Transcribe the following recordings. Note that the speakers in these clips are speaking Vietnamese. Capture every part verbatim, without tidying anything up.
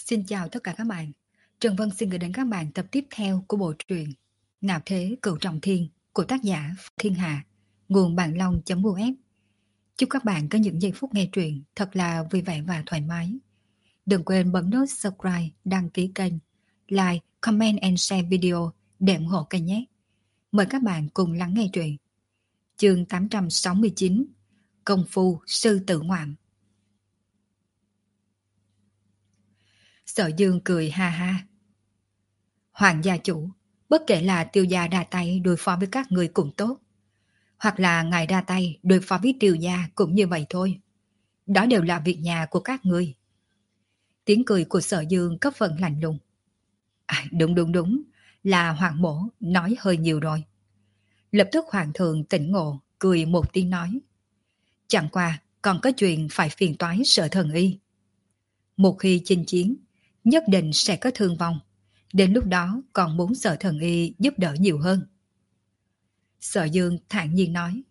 Xin chào tất cả các bạn. Trần Vân xin gửi đến các bạn tập tiếp theo của bộ truyện Ngạo Thế Cửu Trọng Thiên của tác giả Thiên Hạ, nguồn bàn long.uf. Chúc các bạn có những giây phút nghe truyện thật là vui vẻ và thoải mái. Đừng quên bấm nút subscribe, đăng ký kênh, like, comment and share video để ủng hộ kênh nhé. Mời các bạn cùng lắng nghe truyện. Chương tám trăm sáu mươi chín, Công phu sư tử ngoạm. Sở Dương cười ha ha. Hoàng gia chủ, bất kể là Tiêu gia ra tay đối phó với các người cũng tốt, hoặc là ngài ra tay đối phó với Tiêu gia cũng như vậy thôi. Đó đều là việc nhà của các người. Tiếng cười của Sở Dương cấp phần lạnh lùng. À, đúng đúng đúng, là Hoàng mổ nói hơi nhiều rồi. Lập tức Hoàng thượng tỉnh ngộ, cười một tiếng nói. Chẳng qua còn có chuyện phải phiền toái Sở thần y. Một khi chinh chiến, nhất định sẽ có thương vong. Đến lúc đó còn muốn Sở thần y giúp đỡ nhiều hơn. Sở Dương thản nhiên nói.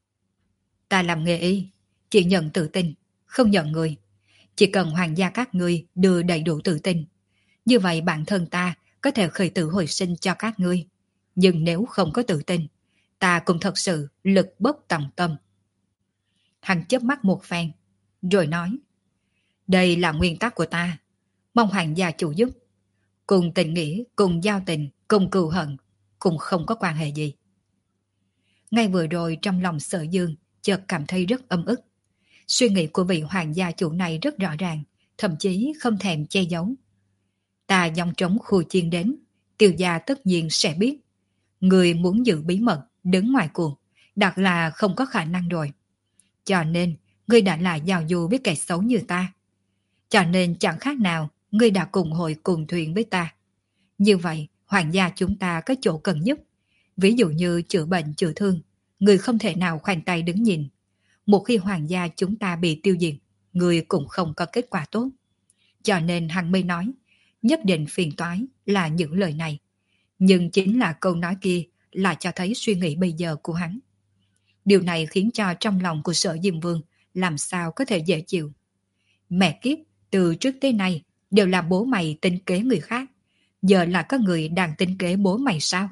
Ta làm nghề y, chỉ nhận tự tin, không nhận người. Chỉ cần hoàng gia các ngươi đưa đầy đủ tự tin. Như vậy bản thân ta có thể khởi tử hồi sinh cho các ngươi. Nhưng nếu không có tự tin, ta cũng thật sự lực bất tòng tâm. Hắn chớp mắt một phen, rồi nói. Đây là nguyên tắc của ta, mong hoàng gia chủ giúp. Cùng tình nghĩa, cùng giao tình, cùng cừu hận, cũng không có quan hệ gì. Ngay vừa rồi trong lòng Sở Dương chợt cảm thấy rất âm ức. Suy nghĩ của vị hoàng gia chủ này rất rõ ràng, thậm chí không thèm che giấu. Ta dòng trống khu chiên đến, Tiêu gia tất nhiên sẽ biết. Người muốn giữ bí mật, đứng ngoài cuộc, đặt là không có khả năng rồi. Cho nên, ngươi đã là giao du với kẻ xấu như ta. Cho nên chẳng khác nào, ngươi đã cùng hội cùng thuyền với ta. Như vậy, hoàng gia chúng ta có chỗ cần giúp. Ví dụ như chữa bệnh chữa thương, người không thể nào khoanh tay đứng nhìn. Một khi hoàng gia chúng ta bị tiêu diệt, người cũng không có kết quả tốt. Cho nên hắn mới nói, nhất định phiền toái là những lời này. Nhưng chính là câu nói kia là cho thấy suy nghĩ bây giờ của hắn. Điều này khiến cho trong lòng của Sở Diêm Vương làm sao có thể dễ chịu. Mẹ kiếp, từ trước tới nay đều là bố mày tính kế người khác. Giờ là có người đang tính kế bố mày sao?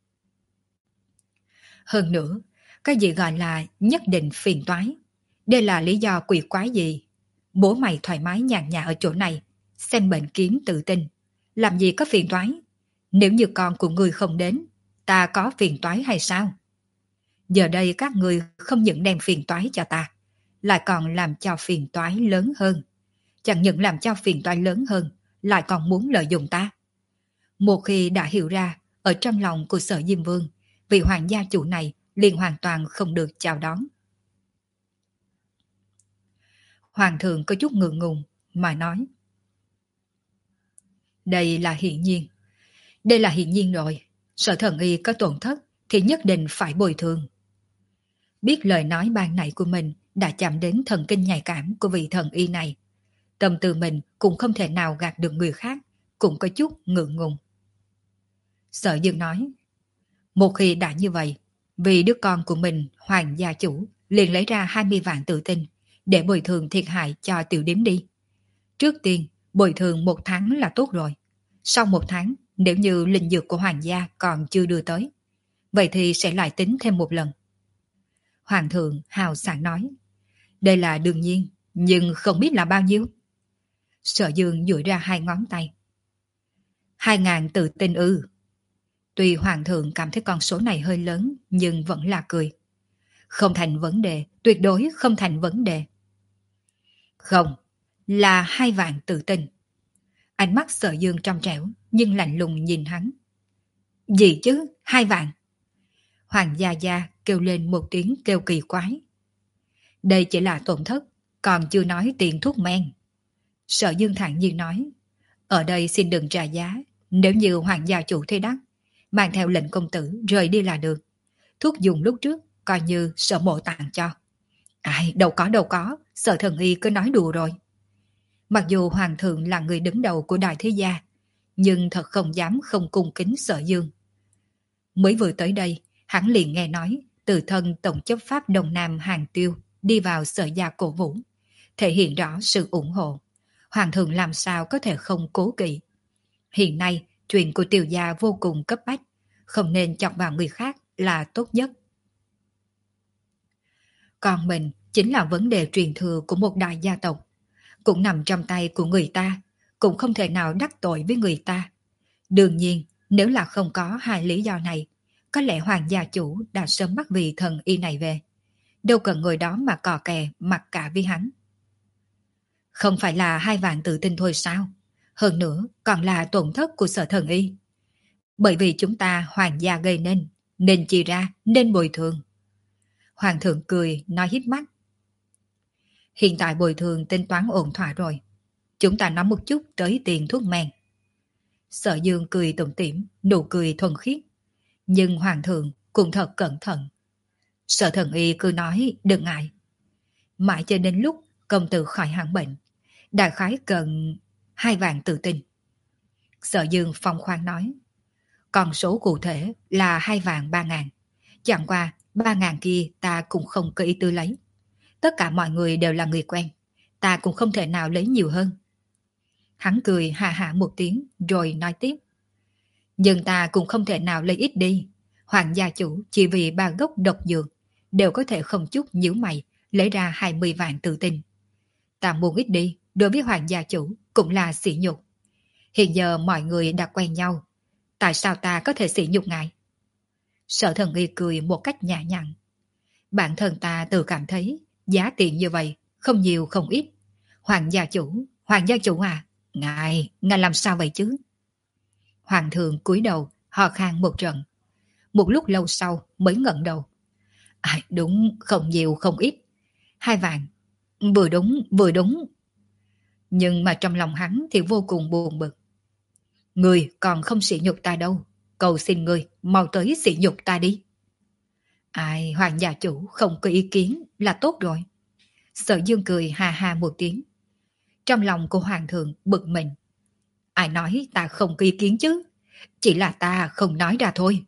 Hơn nữa, cái gì gọi là nhất định phiền toái? Đây là lý do quỷ quái gì? Bố mày thoải mái nhàn nhã ở chỗ này, xem bệnh kiếm tự tin. Làm gì có phiền toái? Nếu như con của người không đến, ta có phiền toái hay sao? Giờ đây các người không những đem phiền toái cho ta, lại còn làm cho phiền toái lớn hơn. Chẳng những làm cho phiền toái lớn hơn, lại còn muốn lợi dụng ta. Một khi đã hiểu ra, ở trong lòng của Sở Diêm Vương, vị hoàng gia chủ này liền hoàn toàn không được chào đón. Hoàng thượng có chút ngượng ngùng mà nói. Đây là hiển nhiên. Đây là hiển nhiên rồi. Sở thần y có tổn thất thì nhất định phải bồi thường. Biết lời nói ban nãy của mình đã chạm đến thần kinh nhạy cảm của vị thần y này. Tâm tư mình cũng không thể nào gạt được người khác, cũng có chút ngượng ngùng. Sở Dương nói, một khi đã như vậy, vì đứa con của mình, hoàng gia chủ, liền lấy ra hai mươi vạn tự tin để bồi thường thiệt hại cho tiểu điếm đi. Trước tiên, bồi thường một tháng là tốt rồi. Sau một tháng, nếu như linh dược của hoàng gia còn chưa đưa tới, vậy thì sẽ lại tính thêm một lần. Hoàng thượng hào sảng nói, đây là đương nhiên, nhưng không biết là bao nhiêu. Sở Dương duỗi ra hai ngón tay. Hai ngàn tự tin ư. Tuy hoàng thượng cảm thấy con số này hơi lớn, nhưng vẫn là cười. Không thành vấn đề, tuyệt đối không thành vấn đề. Không, là hai vạn tự tin. Ánh mắt Sở Dương trong trẻo, nhưng lạnh lùng nhìn hắn. Gì chứ, hai vạn? Hoàng gia gia kêu lên một tiếng kêu kỳ quái. Đây chỉ là tổn thất, còn chưa nói tiền thuốc men. Sở Dương thản nhiên nói, ở đây xin đừng trả giá, nếu như hoàng gia chủ thấy đắt, mang theo lệnh công tử rời đi là được. Thuốc dùng lúc trước, coi như Sở mộ tặng cho. Ai, đâu có đâu có, Sở thần y cứ nói đùa rồi. Mặc dù hoàng thượng là người đứng đầu của đại thế gia, nhưng thật không dám không cung kính Sở Dương. Mới vừa tới đây, hắn liền nghe nói từ thân tổng chấp pháp Đông Nam Hàng Tiêu đi vào Sở gia cổ vũ, thể hiện rõ sự ủng hộ. Hoàng thượng làm sao có thể không cố kỵ. Hiện nay, chuyện của Tiêu gia vô cùng cấp bách, không nên chọc vào người khác là tốt nhất. Còn mình chính là vấn đề truyền thừa của một đại gia tộc, cũng nằm trong tay của người ta, cũng không thể nào đắc tội với người ta. Đương nhiên, nếu là không có hai lý do này, có lẽ hoàng gia chủ đã sớm bắt vị thần y này về. Đâu cần người đó mà cò kè mặc cả với hắn. Không phải là hai vạn tự tin thôi sao? Hơn nữa còn là tổn thất của sở thần y. Bởi vì chúng ta hoàng gia gây nên, nên chi ra, nên bồi thường. Hoàng thượng cười, nói hít mắt. Hiện tại bồi thường tính toán ổn thỏa rồi. Chúng ta nói một chút tới tiền thuốc men. Sở Dương cười tủm tỉm, nụ cười thuần khiết. Nhưng hoàng thượng cũng thật cẩn thận. Sở thần y cứ nói đừng ngại. Mãi cho đến lúc công tử khỏi hẳn bệnh, đại khái cần hai vạn tự tin. Sở Dương phong khoan nói. Còn số cụ thể là hai vạn ba ngàn. Chẳng qua ba ngàn kia ta cũng không có ý tư lấy. Tất cả mọi người đều là người quen, ta cũng không thể nào lấy nhiều hơn. Hắn cười hạ hạ một tiếng rồi nói tiếp. Nhưng ta cũng không thể nào lấy ít đi. Hoàng gia chủ chỉ vì ba gốc độc dược đều có thể không chút nhíu mày lấy ra hai mươi vạn tự tin. Ta muốn ít đi, đối với hoàng gia chủ cũng là sỉ nhục. Hiện giờ mọi người đã quen nhau, tại sao ta có thể sỉ nhục ngài? Sở thần y cười một cách nhã nhặn. Bản thân ta tự cảm thấy giá tiền như vậy không nhiều không ít. Hoàng gia chủ, hoàng gia chủ à, ngài, ngài làm sao vậy chứ? Hoàng thượng cúi đầu ho khan một trận. Một lúc lâu sau mới ngẩng đầu. À, đúng, không nhiều không ít. Hai vạn, vừa đúng vừa đúng. Nhưng mà trong lòng hắn thì vô cùng buồn bực. Người còn không sỉ nhục ta đâu. Cầu xin người mau tới sỉ nhục ta đi. Ai, hoàng gia chủ không có ý kiến là tốt rồi. Sở Dương cười hà hà một tiếng. Trong lòng của hoàng thượng bực mình. Ai nói ta không có ý kiến chứ? Chỉ là ta không nói ra thôi.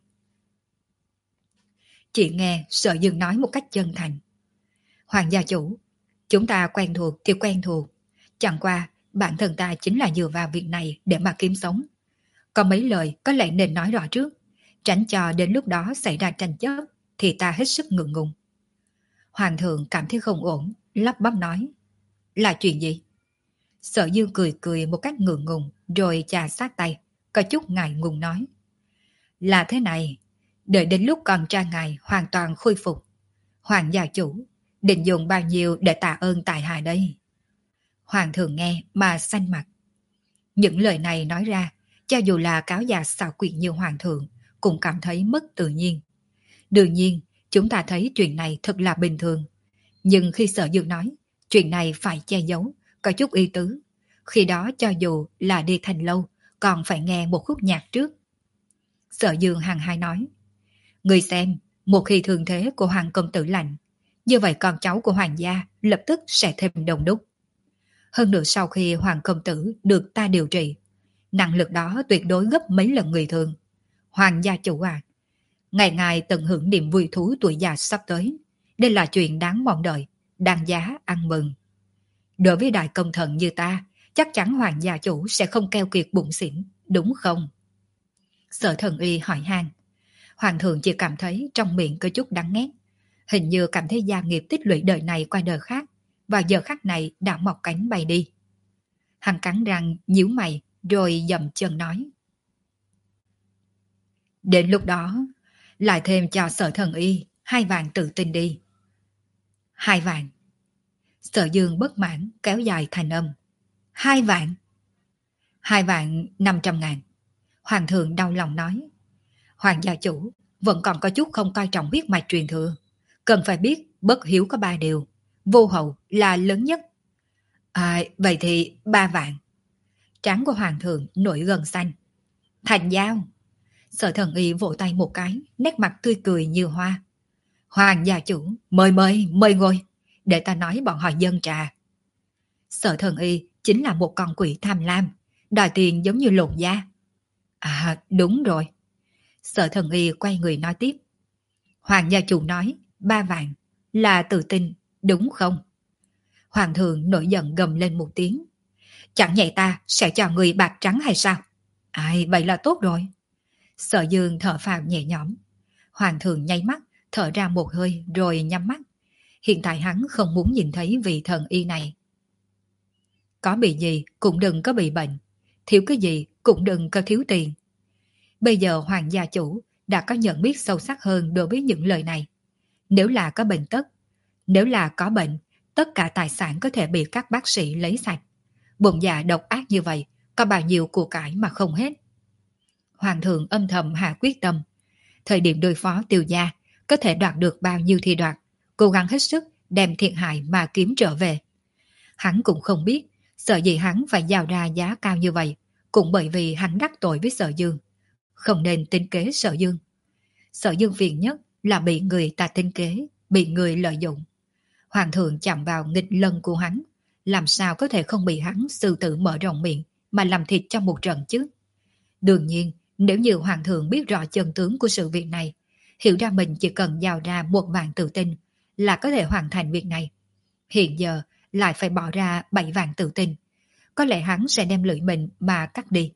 Chị nghe Sở Dương nói một cách chân thành. Hoàng gia chủ, chúng ta quen thuộc thì quen thuộc. Chẳng qua bản thân ta chính là dựa vào việc này để mà kiếm sống. Có mấy lời có lẽ nên nói rõ trước, tránh cho đến lúc đó xảy ra tranh chấp thì ta hết sức ngượng ngùng. Hoàng thượng cảm thấy không ổn, lắp bắp nói. Là chuyện gì? Sở Dương cười cười một cách ngượng ngùng rồi chà sát tay, có chút ngại ngùng nói. Là thế này, đợi đến lúc con trai ngài hoàn toàn khôi phục, hoàng gia chủ định dùng bao nhiêu để tạ ơn tại hạ đây? Hoàng thượng nghe mà xanh mặt. Những lời này nói ra, cho dù là cáo già xảo quyệt như hoàng thượng cũng cảm thấy mất tự nhiên. Đương nhiên, chúng ta thấy chuyện này thật là bình thường. Nhưng khi Sở Dương nói, chuyện này phải che giấu, có chút ý tứ. Khi đó cho dù là đi thành lâu, còn phải nghe một khúc nhạc trước. Sở Dương hằng hai nói. Người xem, một khi thường thế của hoàng công tử lạnh, như vậy con cháu của hoàng gia lập tức sẽ thêm đông đúc. Hơn nữa sau khi hoàng công tử được ta điều trị, năng lực đó tuyệt đối gấp mấy lần người thường. Hoàng gia chủ à, ngày ngài tận hưởng niềm vui thú tuổi già sắp tới. Đây là chuyện đáng mong đợi, đáng giá ăn mừng. Đối với đại công thần như ta, chắc chắn hoàng gia chủ sẽ không keo kiệt bụng xỉn, đúng không? Sở thần y hỏi han. Hoàng thượng chỉ cảm thấy trong miệng có chút đắng nghét. Hình như cảm thấy gia nghiệp tích lũy đời này qua đời khác, và giờ khắc này đã mọc cánh bay đi. Hắn cắn răng nhíu mày rồi dậm chân nói. Đến lúc đó, lại thêm cho sở thần y hai vạn tự tin đi. Hai vạn. Sở Dương bất mãn kéo dài thành âm. Hai vạn. Hai vạn năm trăm ngàn. Hoàng thượng đau lòng nói. Hoàng gia chủ vẫn còn có chút không coi trọng huyết mạch truyền thừa. Cần phải biết bất hiếu có ba điều. Vô hậu là lớn nhất. À, vậy thì ba vạn. Trán của hoàng thượng nổi gân xanh. Thành giao. Sở thần y vỗ tay một cái, nét mặt tươi cười như hoa. Hoàng gia chủ, mời mời, mời ngồi, để ta nói bọn họ dâng trà. Sở thần y chính là một con quỷ tham lam, đòi tiền giống như lột da. À, đúng rồi. Sở thần y quay người nói tiếp. Hoàng gia chủ nói, ba vạn, là tự tin, đúng không? Hoàng thượng nổi giận gầm lên một tiếng. Chẳng nhẹ ta sẽ cho người bạc trắng hay sao? Ai, vậy là tốt rồi. Sở Dương thở phào nhẹ nhõm. Hoàng thượng nháy mắt, thở ra một hơi rồi nhắm mắt. Hiện tại hắn không muốn nhìn thấy vị thần y này. Có bị gì cũng đừng có bị bệnh. Thiếu cái gì cũng đừng có thiếu tiền. Bây giờ hoàng gia chủ đã có nhận biết sâu sắc hơn đối với những lời này. Nếu là có bệnh tất, nếu là có bệnh, tất cả tài sản có thể bị các bác sĩ lấy sạch. Bụng dạ độc ác như vậy, có bao nhiêu của cải mà không hết. Hoàng thượng âm thầm hạ quyết tâm. Thời điểm đối phó Tiêu gia, có thể đoạt được bao nhiêu thì đoạt, cố gắng hết sức đem thiệt hại mà kiếm trở về. Hắn cũng không biết, sợ gì hắn phải giao ra giá cao như vậy, cũng bởi vì hắn đắc tội với Sở Dương. Không nên tính kế Sở Dương. Sở Dương phiền nhất là bị người ta tính kế, bị người lợi dụng. Hoàng thượng chạm vào nghịch lân của hắn, làm sao có thể không bị hắn sư tử mở rộng miệng mà làm thịt trong một trận chứ? Đương nhiên, nếu như Hoàng thượng biết rõ chân tướng của sự việc này, hiểu ra mình chỉ cần giao ra một vạn tự tin là có thể hoàn thành việc này. Hiện giờ lại phải bỏ ra bảy vạn tự tin. Có lẽ hắn sẽ đem lưỡi mình mà cắt đi.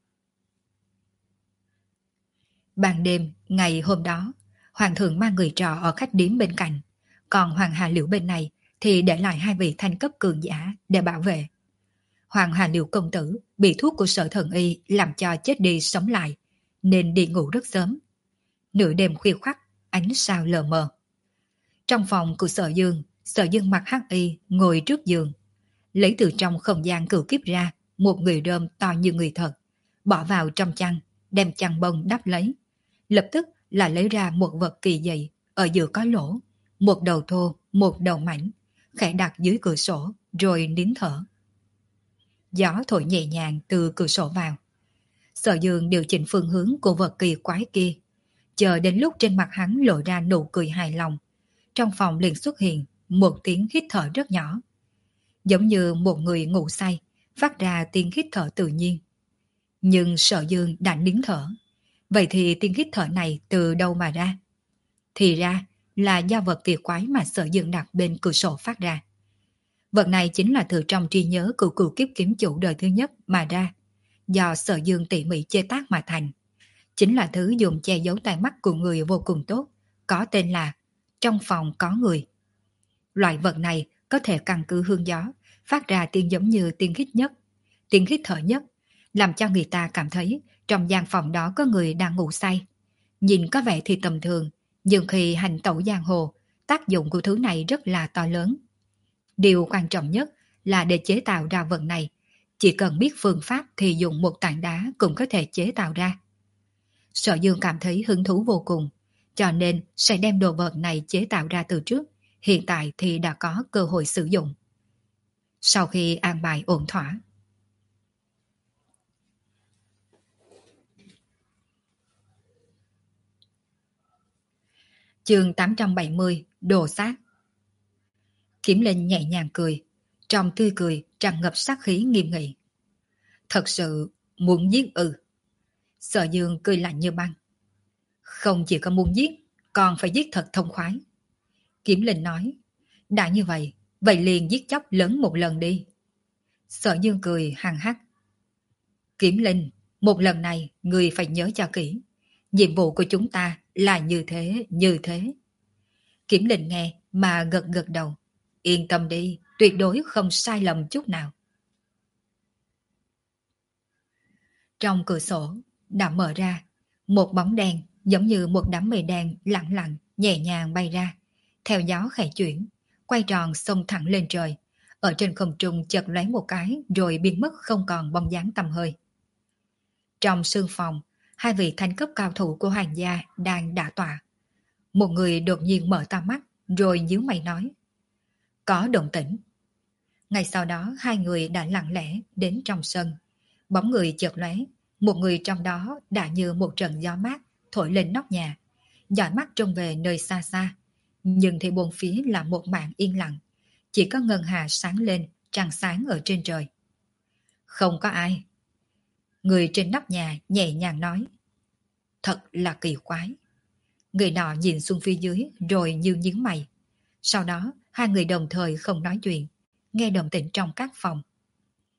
Ban đêm, ngày hôm đó, Hoàng thượng mang người trọ ở khách điếm bên cạnh, còn Hoàng Hà Liễu bên này thì để lại hai vị thanh cấp cường giả để bảo vệ. Hoàng Hà Liễu công tử bị thuốc của Sở Thần Y làm cho chết đi sống lại, nên đi ngủ rất sớm. Nửa đêm khuya khoắt, ánh sao lờ mờ. Trong phòng của Sở Dương, Sở Dương mặc hắc y ngồi trước giường, lấy từ trong không gian cửu kiếp ra một người rơm to như người thật, bỏ vào trong chăn, đem chăn bông đắp lấy. Lập tức là lấy ra một vật kỳ dị, ở giữa có lỗ, một đầu thô, một đầu mảnh, khẽ đặt dưới cửa sổ, rồi nín thở. Gió thổi nhẹ nhàng từ cửa sổ vào. Sở Dương điều chỉnh phương hướng của vật kỳ quái kia, chờ đến lúc trên mặt hắn lộ ra nụ cười hài lòng. Trong phòng liền xuất hiện một tiếng hít thở rất nhỏ, giống như một người ngủ say, phát ra tiếng hít thở tự nhiên. Nhưng Sở Dương đã nín thở. Vậy thì tiếng hít thở này từ đâu mà ra? Thì ra là do vật kỳ quái mà Sở Dương đặt bên cửa sổ phát ra. Vật này chính là từ trong trí nhớ của cửu kiếp kiếm chủ đời thứ nhất mà ra, do Sở Dương tỉ mỉ chế tác mà thành. Chính là thứ dùng che giấu tai mắt của người vô cùng tốt, có tên là trong phòng có người. Loại vật này có thể căn cứ hương gió, phát ra tiếng giống như tiếng hít nhất, tiếng hít thở nhất, làm cho người ta cảm thấy trong gian phòng đó có người đang ngủ say. Nhìn có vẻ thì tầm thường, nhưng khi hành tẩu giang hồ, tác dụng của thứ này rất là to lớn. Điều quan trọng nhất là để chế tạo ra vật này, chỉ cần biết phương pháp thì dùng một tảng đá cũng có thể chế tạo ra. Sở Dương cảm thấy hứng thú vô cùng, cho nên sẽ đem đồ vật này chế tạo ra từ trước, hiện tại thì đã có cơ hội sử dụng. Sau khi an bài ổn thỏa, chương tám trăm bảy mươi, đồ sát. Kiếm Linh nhẹ nhàng cười, trong tươi cười tràn ngập sát khí nghiêm nghị. Thật sự muốn giết ư? Sở Dương cười lạnh như băng. Không chỉ có muốn giết, còn phải giết thật thông khoái. Kiếm Linh nói, đã như vậy, vậy liền giết chóc lớn một lần đi. Sở Dương cười hằng hắc. Kiếm Linh, một lần này người phải nhớ cho kỹ. Nhiệm vụ của chúng ta là như thế, như thế. Kiếm Linh nghe mà gật gật đầu. Yên tâm đi, tuyệt đối không sai lầm chút nào. Trong cửa sổ đã mở ra, một bóng đen giống như một đám mây đen lặng lặng nhẹ nhàng bay ra, theo gió khẽ chuyển, quay tròn xông thẳng lên trời, ở trên không trung chợt lóe một cái rồi biến mất không còn bóng dáng tăm hơi. Trong sương phòng, hai vị thánh cấp cao thủ của Hoàng gia đang đả tọa. Một người đột nhiên mở to mắt rồi nhíu mày nói, có động tĩnh. Ngay sau đó hai người đã lặng lẽ đến trong sân. Bóng người chợt lóe, một người trong đó đã như một trận gió mát thổi lên nóc nhà, dõi mắt trông về nơi xa xa, nhưng thì bốn phía là một mảng yên lặng, chỉ có ngân hà sáng lên trăng sáng ở trên trời. Không có ai. Người trên nóc nhà nhẹ nhàng nói, thật là kỳ quái. Người nọ nhìn xuống phía dưới rồi như nhướng mày. Sau đó hai người đồng thời không nói chuyện, nghe động tĩnh trong các phòng.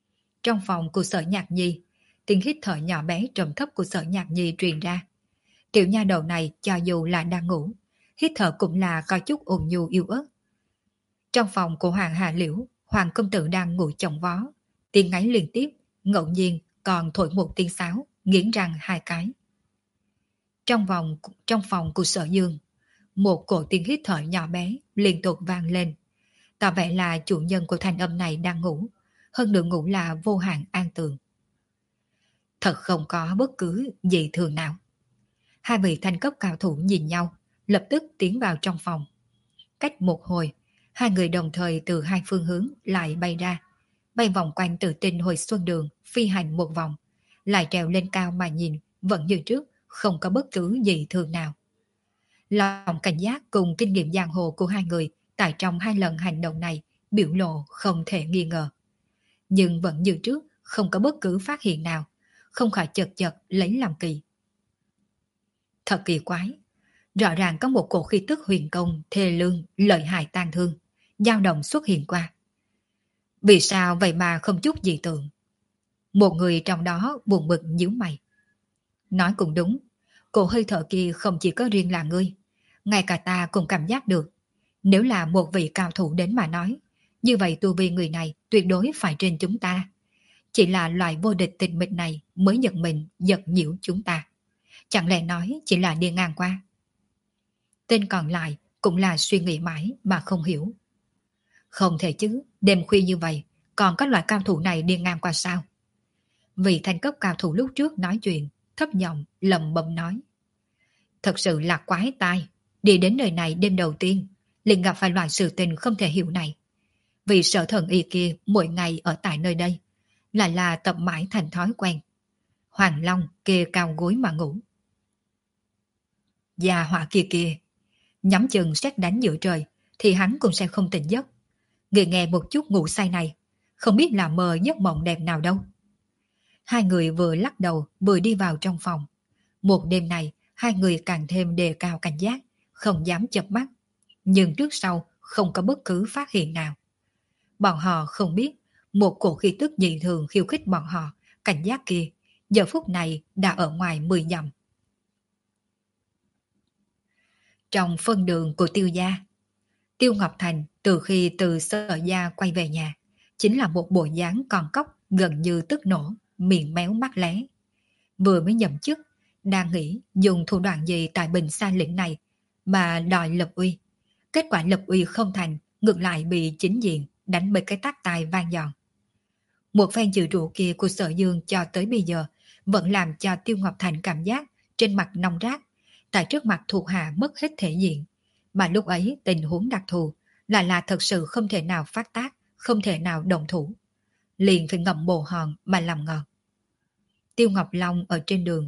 Trong phòng của Sở Nhạc Nhi, tiếng hít thở nhỏ bé trầm thấp của Sở Nhạc Nhi truyền ra. Tiểu nha đầu này cho dù là đang ngủ, hít thở cũng là có chút ồn nhu yêu ớt. Trong phòng của Hoàng Hà Liễu, Hoàng công tử đang ngủ chồng vó, tiếng ngáy liên tiếp, ngẫu nhiên còn thổi một tiếng sáo, nghiến răng hai cái. Trong vòng trong phòng của Sở Dương, một cổ tiếng hít thở nhỏ bé liên tục vang lên, tỏ vẻ là chủ nhân của thanh âm này đang ngủ, hơn nữa ngủ là vô hạn an tường. Thật không có bất cứ gì thường nào. Hai vị thanh cấp cao thủ nhìn nhau, lập tức tiến vào trong phòng. Cách một hồi, hai người đồng thời từ hai phương hướng lại bay ra, bay vòng quanh Tử Tinh Hồi Xuân Đường, phi hành một vòng, lại trèo lên cao mà nhìn, vẫn như trước, không có bất cứ gì thường nào. Lòng cảnh giác cùng kinh nghiệm giang hồ của hai người tại trong hai lần hành động này biểu lộ không thể nghi ngờ. Nhưng vẫn như trước, không có bất cứ phát hiện nào, không khỏi chật chật lấy làm kỳ. Thật kỳ quái, rõ ràng có một cổ khí tức huyền công, thê lương, lợi hại tàn thương, dao động xuất hiện qua. Vì sao vậy mà không chút gì tượng? Một người trong đó buồn bực nhíu mày. Nói cũng đúng, cổ hơi thở kia không chỉ có riêng là ngươi, ngay cả ta cũng cảm giác được. Nếu là một vị cao thủ đến mà nói, như vậy tu vi người này tuyệt đối phải trên chúng ta. Chỉ là loại vô địch tịch mịch này mới giật mình giật nhiễu chúng ta. Chẳng lẽ nói chỉ là đi ngang qua? Tên còn lại cũng là suy nghĩ mãi mà không hiểu. Không thể chứ, đêm khuya như vậy, còn các loại cao thủ này đi ngang qua sao? Vị thanh cấp cao thủ lúc trước nói chuyện, thấp giọng lầm bầm nói. Thật sự là quái tai, đi đến nơi này đêm đầu tiên, liền gặp phải loại sự tình không thể hiểu này. Vì Sở Thần Y kia mỗi ngày ở tại nơi đây, lại là tập mãi thành thói quen. Hoàng Long kê cao gối mà ngủ. Già họa kia kia, nhắm chừng sét đánh giữa trời, thì hắn cũng sẽ không tỉnh giấc. Người nghe một chút ngủ say này, không biết là mơ giấc mộng đẹp nào đâu. Hai người vừa lắc đầu vừa đi vào trong phòng. Một đêm này, hai người càng thêm đề cao cảnh giác, không dám chợp mắt. Nhưng trước sau không có bất cứ phát hiện nào. Bọn họ không biết, một cổ khí tức dị thường khiêu khích bọn họ, cảnh giác kia, giờ phút này đã ở ngoài mười dặm. Trong phân đường của Tiêu gia, Tiêu Ngọc Thành từ khi từ Sở gia quay về nhà, chính là một bộ dáng con cóc gần như tức nổ, miệng méo mắt lé. Vừa mới nhậm chức, đang nghĩ dùng thủ đoạn gì tại Bình Sa lĩnh này mà đòi lập uy. Kết quả lập uy không thành, ngược lại bị chính diện đánh mấy cái tát tai vang giòn. Một phen chữ rượu kia của Sở Dương cho tới bây giờ vẫn làm cho Tiêu Ngọc Thành cảm giác trên mặt nóng rát, tại trước mặt thuộc hạ mất hết thể diện. Mà lúc ấy tình huống đặc thù là là thật sự không thể nào phát tác, không thể nào đồng thủ. Liền phải ngậm bồ hòn mà làm ngọt. Tiêu Ngọc Long ở trên đường.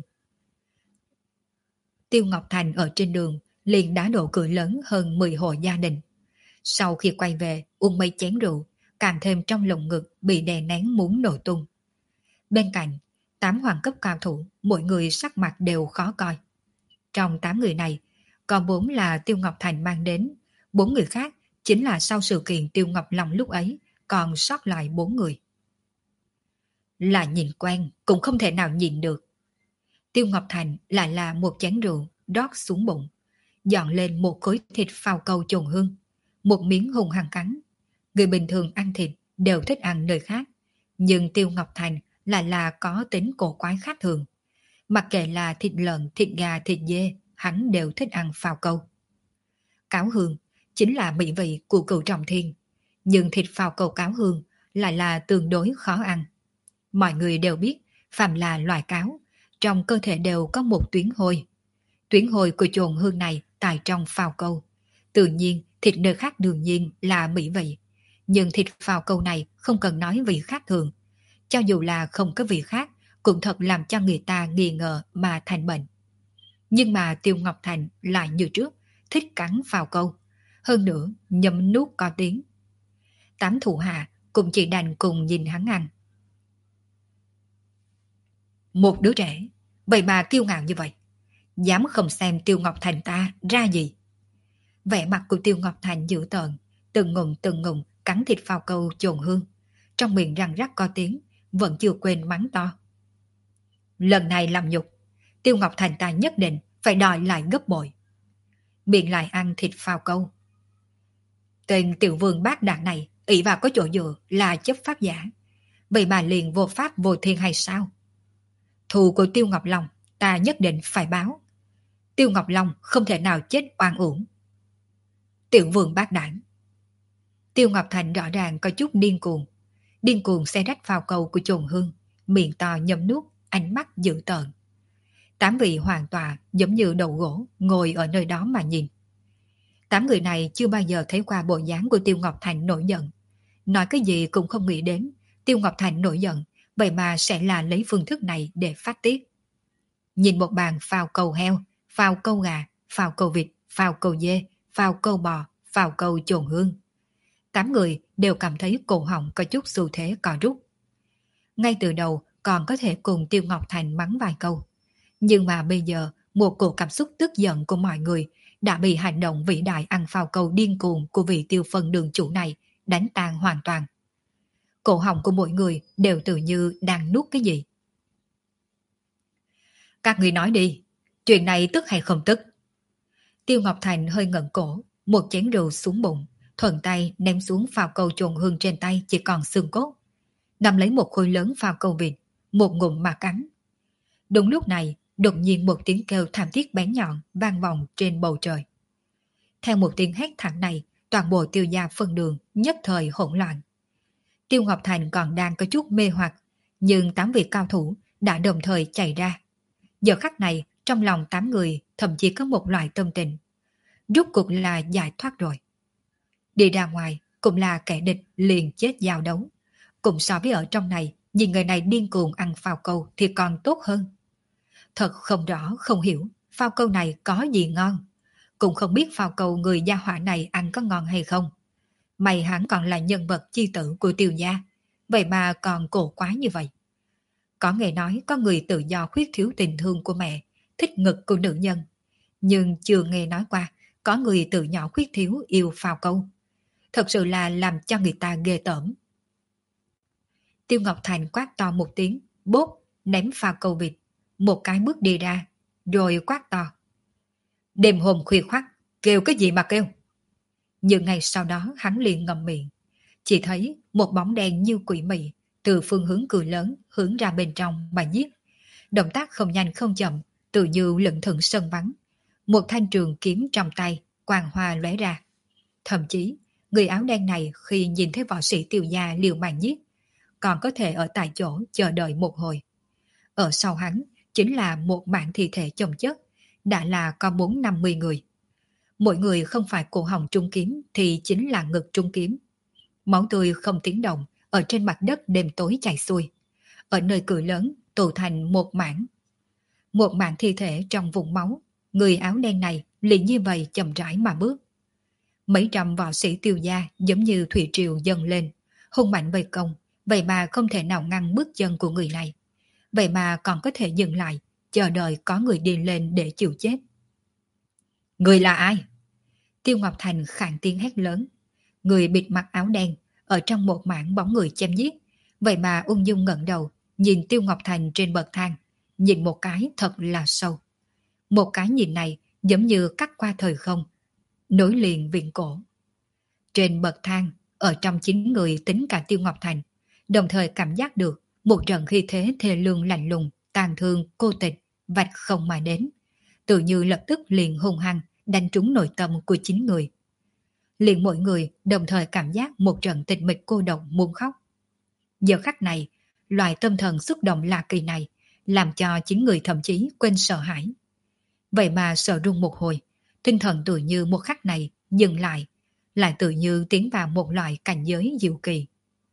Tiêu Ngọc Thành ở trên đường liền đã đổ cửa lớn hơn mười hộ gia đình. Sau khi quay về uống mấy chén rượu, càng thêm trong lồng ngực bị đè nén muốn nổ tung. Bên cạnh, tám hoàng cấp cao thủ, mỗi người sắc mặt đều khó coi. Trong tám người này, còn bốn là Tiêu Ngọc Thành mang đến, bốn người khác chính là sau sự kiện Tiêu Ngọc Long lúc ấy, còn sót lại bốn người. Là nhìn quen, cũng không thể nào nhìn được. Tiêu Ngọc Thành lại là một chén rượu đót xuống bụng, dọn lên một khối thịt phao câu trồn hương, một miếng hùng hăng cắn. Người bình thường ăn thịt đều thích ăn nơi khác, nhưng Tiêu Ngọc Thành lại là có tính cổ quái khác thường. Mặc kệ là thịt lợn, thịt gà, thịt dê, hắn đều thích ăn phao câu. Cáo hương chính là mỹ vị của Cửu Trọng Thiên, nhưng thịt phao câu cáo hương lại là tương đối khó ăn. Mọi người đều biết, phàm là loài cáo, trong cơ thể đều có một tuyến hôi. Tuyến hôi của chồn hương này tại trong phao câu. Tự nhiên, thịt nơi khác đương nhiên là mỹ vị. Nhưng thịt phao câu này không cần nói vị khác thường. Cho dù là không có vị khác, cũng thật làm cho người ta nghi ngờ mà thành bệnh. Nhưng mà Tiêu Ngọc Thành lại như trước, thích cắn phao câu. Hơn nữa, nhấm nuốt có tiếng. Tám thủ hạ cũng chỉ đành cùng nhìn hắn ăn. Một đứa trẻ, vậy mà kiêu ngạo như vậy. Dám không xem Tiêu Ngọc Thành ta ra gì. Vẻ mặt của Tiêu Ngọc Thành dữ tợn, từng ngụm từng ngụm cắn thịt phao câu chồn hương. Trong miệng răng rắc có tiếng, vẫn chưa quên mắng to. Lần này làm nhục, Tiêu Ngọc Thành ta nhất định phải đòi lại gấp bội. Miệng lại ăn thịt phao câu. Tên tiểu vương bát đạn này ỷ vào có chỗ dựa là chấp pháp giả. Vậy mà liền vô pháp vô thiên hay sao? Thù của Tiêu Ngọc Long ta nhất định phải báo. Tiêu Ngọc Long không thể nào chết oan uổng. Tiểu vương bát đảng. Tiêu Ngọc Thành rõ ràng có chút điên cuồng. Điên cuồng xe rách phao câu của Chồn Hương, miệng to nhấm nuốt, ánh mắt dữ tợn. Tám vị hoàn tọa giống như đầu gỗ ngồi ở nơi đó mà nhìn. Tám người này chưa bao giờ thấy qua bộ dáng của Tiêu Ngọc Thành nổi giận. Nói cái gì cũng không nghĩ đến Tiêu Ngọc Thành nổi giận, vậy mà sẽ là lấy phương thức này để phát tiết. Nhìn một bàn phao câu heo, phao câu gà, phao câu vịt, phao câu dê, phao câu bò, phao câu Chồn Hương. Tám người đều cảm thấy cổ họng có chút xu thế co rút. Ngay từ đầu còn có thể cùng Tiêu Ngọc Thành mắng vài câu. Nhưng mà bây giờ một cổ cảm xúc tức giận của mọi người đã bị hành động vĩ đại ăn phao câu điên cuồng của vị Tiêu Phân đường chủ này đánh tan hoàn toàn. Cổ họng của mỗi người đều tự như đang nuốt cái gì. Các người nói đi, chuyện này tức hay không tức? Tiêu Ngọc Thành hơi ngẩng cổ, một chén rượu xuống bụng, thuận tay ném xuống phao câu Chồn Hương trên tay chỉ còn xương cốt. Nắm lấy một khối lớn phao câu vịt, một ngụm mà cắn. Đúng lúc này, đột nhiên một tiếng kêu thảm thiết bén nhọn vang vọng trên bầu trời. Theo một tiếng hét thảm này, toàn bộ Tiêu gia phân đường nhất thời hỗn loạn. Tiêu Ngọc Thành còn đang có chút mê hoặc, nhưng tám vị cao thủ đã đồng thời chạy ra. Giờ khắc này, trong lòng tám người thậm chí có một loại tâm tình. Rốt cuộc là giải thoát rồi. Đi ra ngoài cũng là kẻ địch liền chết giao đấu. Cũng so với ở trong này, nhìn người này điên cuồng ăn phao câu thì còn tốt hơn. Thật không rõ, không hiểu, phao câu này có gì ngon. Cũng không biết phao câu người gia hỏa này ăn có ngon hay không. May hắn còn là nhân vật chi tử của Tiêu gia, vậy mà còn cổ quá như vậy. Có nghe nói có người tự do khuyết thiếu tình thương của mẹ, thích ngực của nữ nhân. Nhưng chưa nghe nói qua có người tự nhỏ khuyết thiếu yêu phao câu. Thật sự là làm cho người ta ghê tởm. Tiêu Ngọc Thành quát to một tiếng, bốp, ném phao câu vịt. Một cái bước đi ra, rồi quát to. Đêm hôm khuya khoắt, kêu cái gì mà kêu? Nhưng ngày sau đó hắn liền ngậm miệng. Chỉ thấy một bóng đen như quỷ mị từ phương hướng cười lớn hướng ra bên trong mà giết. Động tác không nhanh không chậm, tự như lững thững sân bắn. Một thanh trường kiếm trong tay, quang hoa lóe ra. Thậm chí, người áo đen này khi nhìn thấy võ sĩ Tiêu gia liều mạng giết, còn có thể ở tại chỗ chờ đợi một hồi. Ở sau hắn chính là một mảng thi thể chồng chất, đã là có bốn năm mươi người. Mỗi người không phải cổ họng trung kiếm thì chính là ngực trung kiếm. Máu tươi không tiếng động ở trên mặt đất đêm tối chảy xuôi. Ở nơi cửa lớn tụ thành một mảng. Một mảng thi thể trong vùng máu, người áo đen này liền như vậy chậm rãi mà bước. Mấy trăm võ sĩ Tiêu gia giống như thủy triều dâng lên, hung mạnh vây công, vậy mà không thể nào ngăn bước chân của người này. Vậy mà còn có thể dừng lại, chờ đợi có người đi lên để chịu chết. Người là ai? Tiêu Ngọc Thành khàn tiếng hét lớn. Người bịt mặt áo đen, ở trong một mảng bóng người chém giết. Vậy mà ung dung ngẩng đầu, nhìn Tiêu Ngọc Thành trên bậc thang, nhìn một cái thật là sâu. Một cái nhìn này giống như cắt qua thời không, nối liền viễn cổ. Trên bậc thang, ở trong chín người tính cả Tiêu Ngọc Thành, đồng thời cảm giác được một trận khí thế thê lương lạnh lùng, tàn thương, cô tịch, vạch không mà đến. Tự như lập tức liền hung hăng, đánh trúng nội tâm của chín người. Liền mỗi người đồng thời cảm giác một trận tịch mịch cô độc muốn khóc. Giờ khắc này, loại tâm thần xúc động lạ kỳ này, làm cho chín người thậm chí quên sợ hãi. Vậy mà sợ run một hồi, tinh thần tự như một khắc này dừng lại, lại tự như tiến vào một loại cảnh giới diệu kỳ.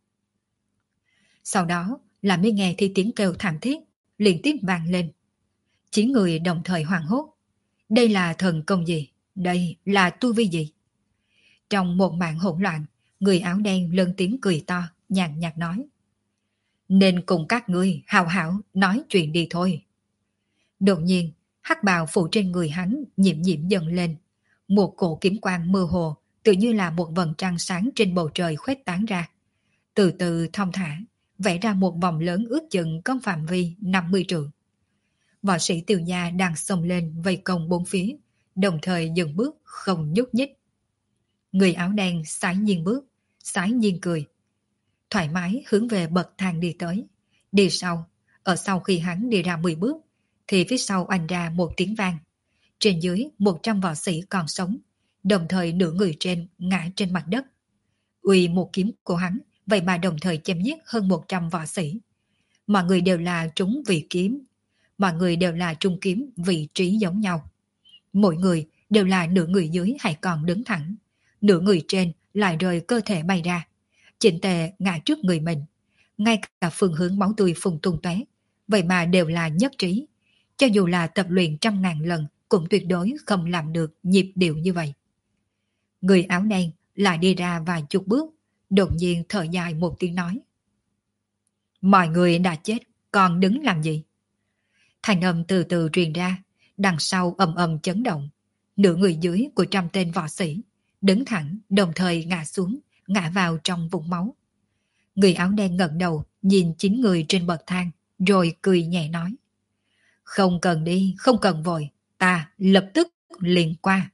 Sau đó là mới nghe thấy tiếng kêu thảm thiết liên tiếp vang lên. Chín người đồng thời hoảng hốt. Đây là thần công gì? Đây là tu vi gì? Trong một màn hỗn loạn, người áo đen lớn tiếng cười to, nhàn nhạt nói. Nên cùng các ngươi hào hảo nói chuyện đi thôi. Đột nhiên, hắc bào phủ trên người hắn nhiễm nhiễm dần lên. Một cổ kiếm quang mơ hồ, tự như là một vầng trăng sáng trên bầu trời khuếch tán ra. Từ từ thong thả, vẽ ra một vòng lớn ước chừng có phạm vi năm mươi trượng. Võ sĩ Tiêu gia đang xông lên vây công bốn phía, đồng thời dừng bước không nhúc nhích. Người áo đen sải nhiên bước, sải nhiên cười, thoải mái hướng về bậc thang đi tới. Đi sau, ở sau khi hắn đi ra mười bước, thì phía sau anh ra một tiếng vang. Trên dưới một trăm võ sĩ còn sống, đồng thời nửa người trên ngã trên mặt đất. Uy một kiếm của hắn, vậy mà đồng thời chém giết hơn một trăm võ sĩ. Mọi người đều là trúng vị kiếm, mọi người đều là trung kiếm vị trí giống nhau. Mỗi người đều là nửa người dưới hay còn đứng thẳng, nửa người trên lại rời cơ thể bay ra, chỉnh tề ngã trước người mình. Ngay cả phương hướng máu tươi phun tung tóe, vậy mà đều là nhất trí. Cho dù là tập luyện trăm ngàn lần cũng tuyệt đối không làm được nhịp điệu như vậy. Người áo đen lại đi ra vài chục bước, đột nhiên thở dài một tiếng nói: mọi người đã chết, còn đứng làm gì? Thành âm từ từ truyền ra, đằng sau ầm ầm chấn động. Nửa người dưới của trăm tên võ sĩ đứng thẳng, đồng thời ngã xuống, ngã vào trong vũng máu. Người áo đen ngẩng đầu nhìn chín người trên bậc thang, rồi cười nhẹ nói: không cần đi, không cần vội, ta lập tức liền qua.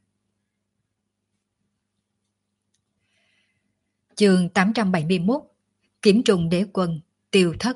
Chương tám trăm bảy mươi mốt. Kiếm trùng đế quân tiêu thất.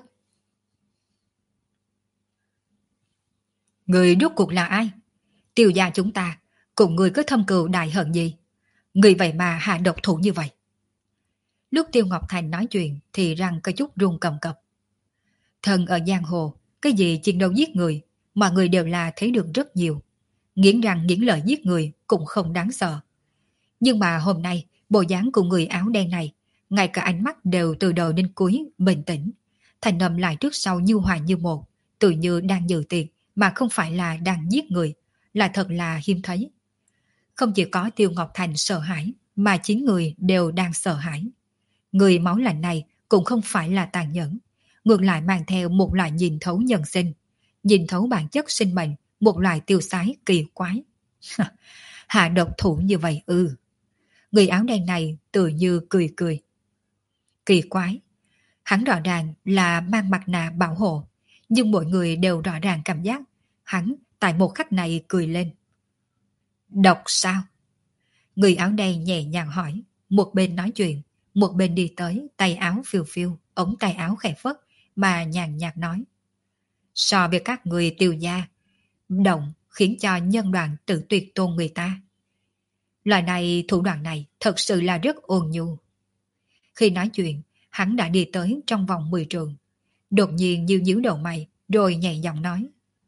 Người rốt cuộc là ai? Tiêu gia chúng ta cùng người có thâm cừu đại hận gì? Người vậy mà hạ độc thủ như vậy. Lúc Tiêu Ngọc Thành nói chuyện thì răng có chút run cầm cập. Thần ở giang hồ, cái gì chiến đấu giết người, mọi người đều là thấy được rất nhiều. Nghiến răng nghiến lợi giết người cũng không đáng sợ. Nhưng mà hôm nay, bộ dáng của người áo đen này, ngay cả ánh mắt đều từ đầu đến cuối bình tĩnh, thành âm lại trước sau như hòa như một, tự như đang dự tiệc mà không phải là đang giết người, là thật là hiếm thấy. Không chỉ có Tiêu Ngọc Thành sợ hãi, mà chín người đều đang sợ hãi. Người máu lạnh này cũng không phải là tàn nhẫn, ngược lại mang theo một loại nhìn thấu nhân sinh, nhìn thấu bản chất sinh mệnh, một loại tiêu sái kỳ quái. Hạ độc thủ như vậy ư? Ừ. Người áo đen này tự như cười cười. Kỳ quái, hắn rõ ràng là mang mặt nạ bảo hộ, nhưng mọi người đều rõ ràng cảm giác hắn tại một khắc này cười lên. Độc sao? Người áo đen nhẹ nhàng hỏi, một bên nói chuyện, một bên đi tới, tay áo phiêu phiêu, ống tay áo khẽ phất, mà nhàn nhạt nói. So với các người Tiêu gia, động khiến cho nhân đoạn tự tuyệt tôn người ta. Loại này, thủ đoạn này thật sự là rất ôn nhu. Khi nói chuyện, hắn đã đi tới trong vòng mười trượng, đột nhiên như nhíu đầu mày, rồi nhẹ giọng nói.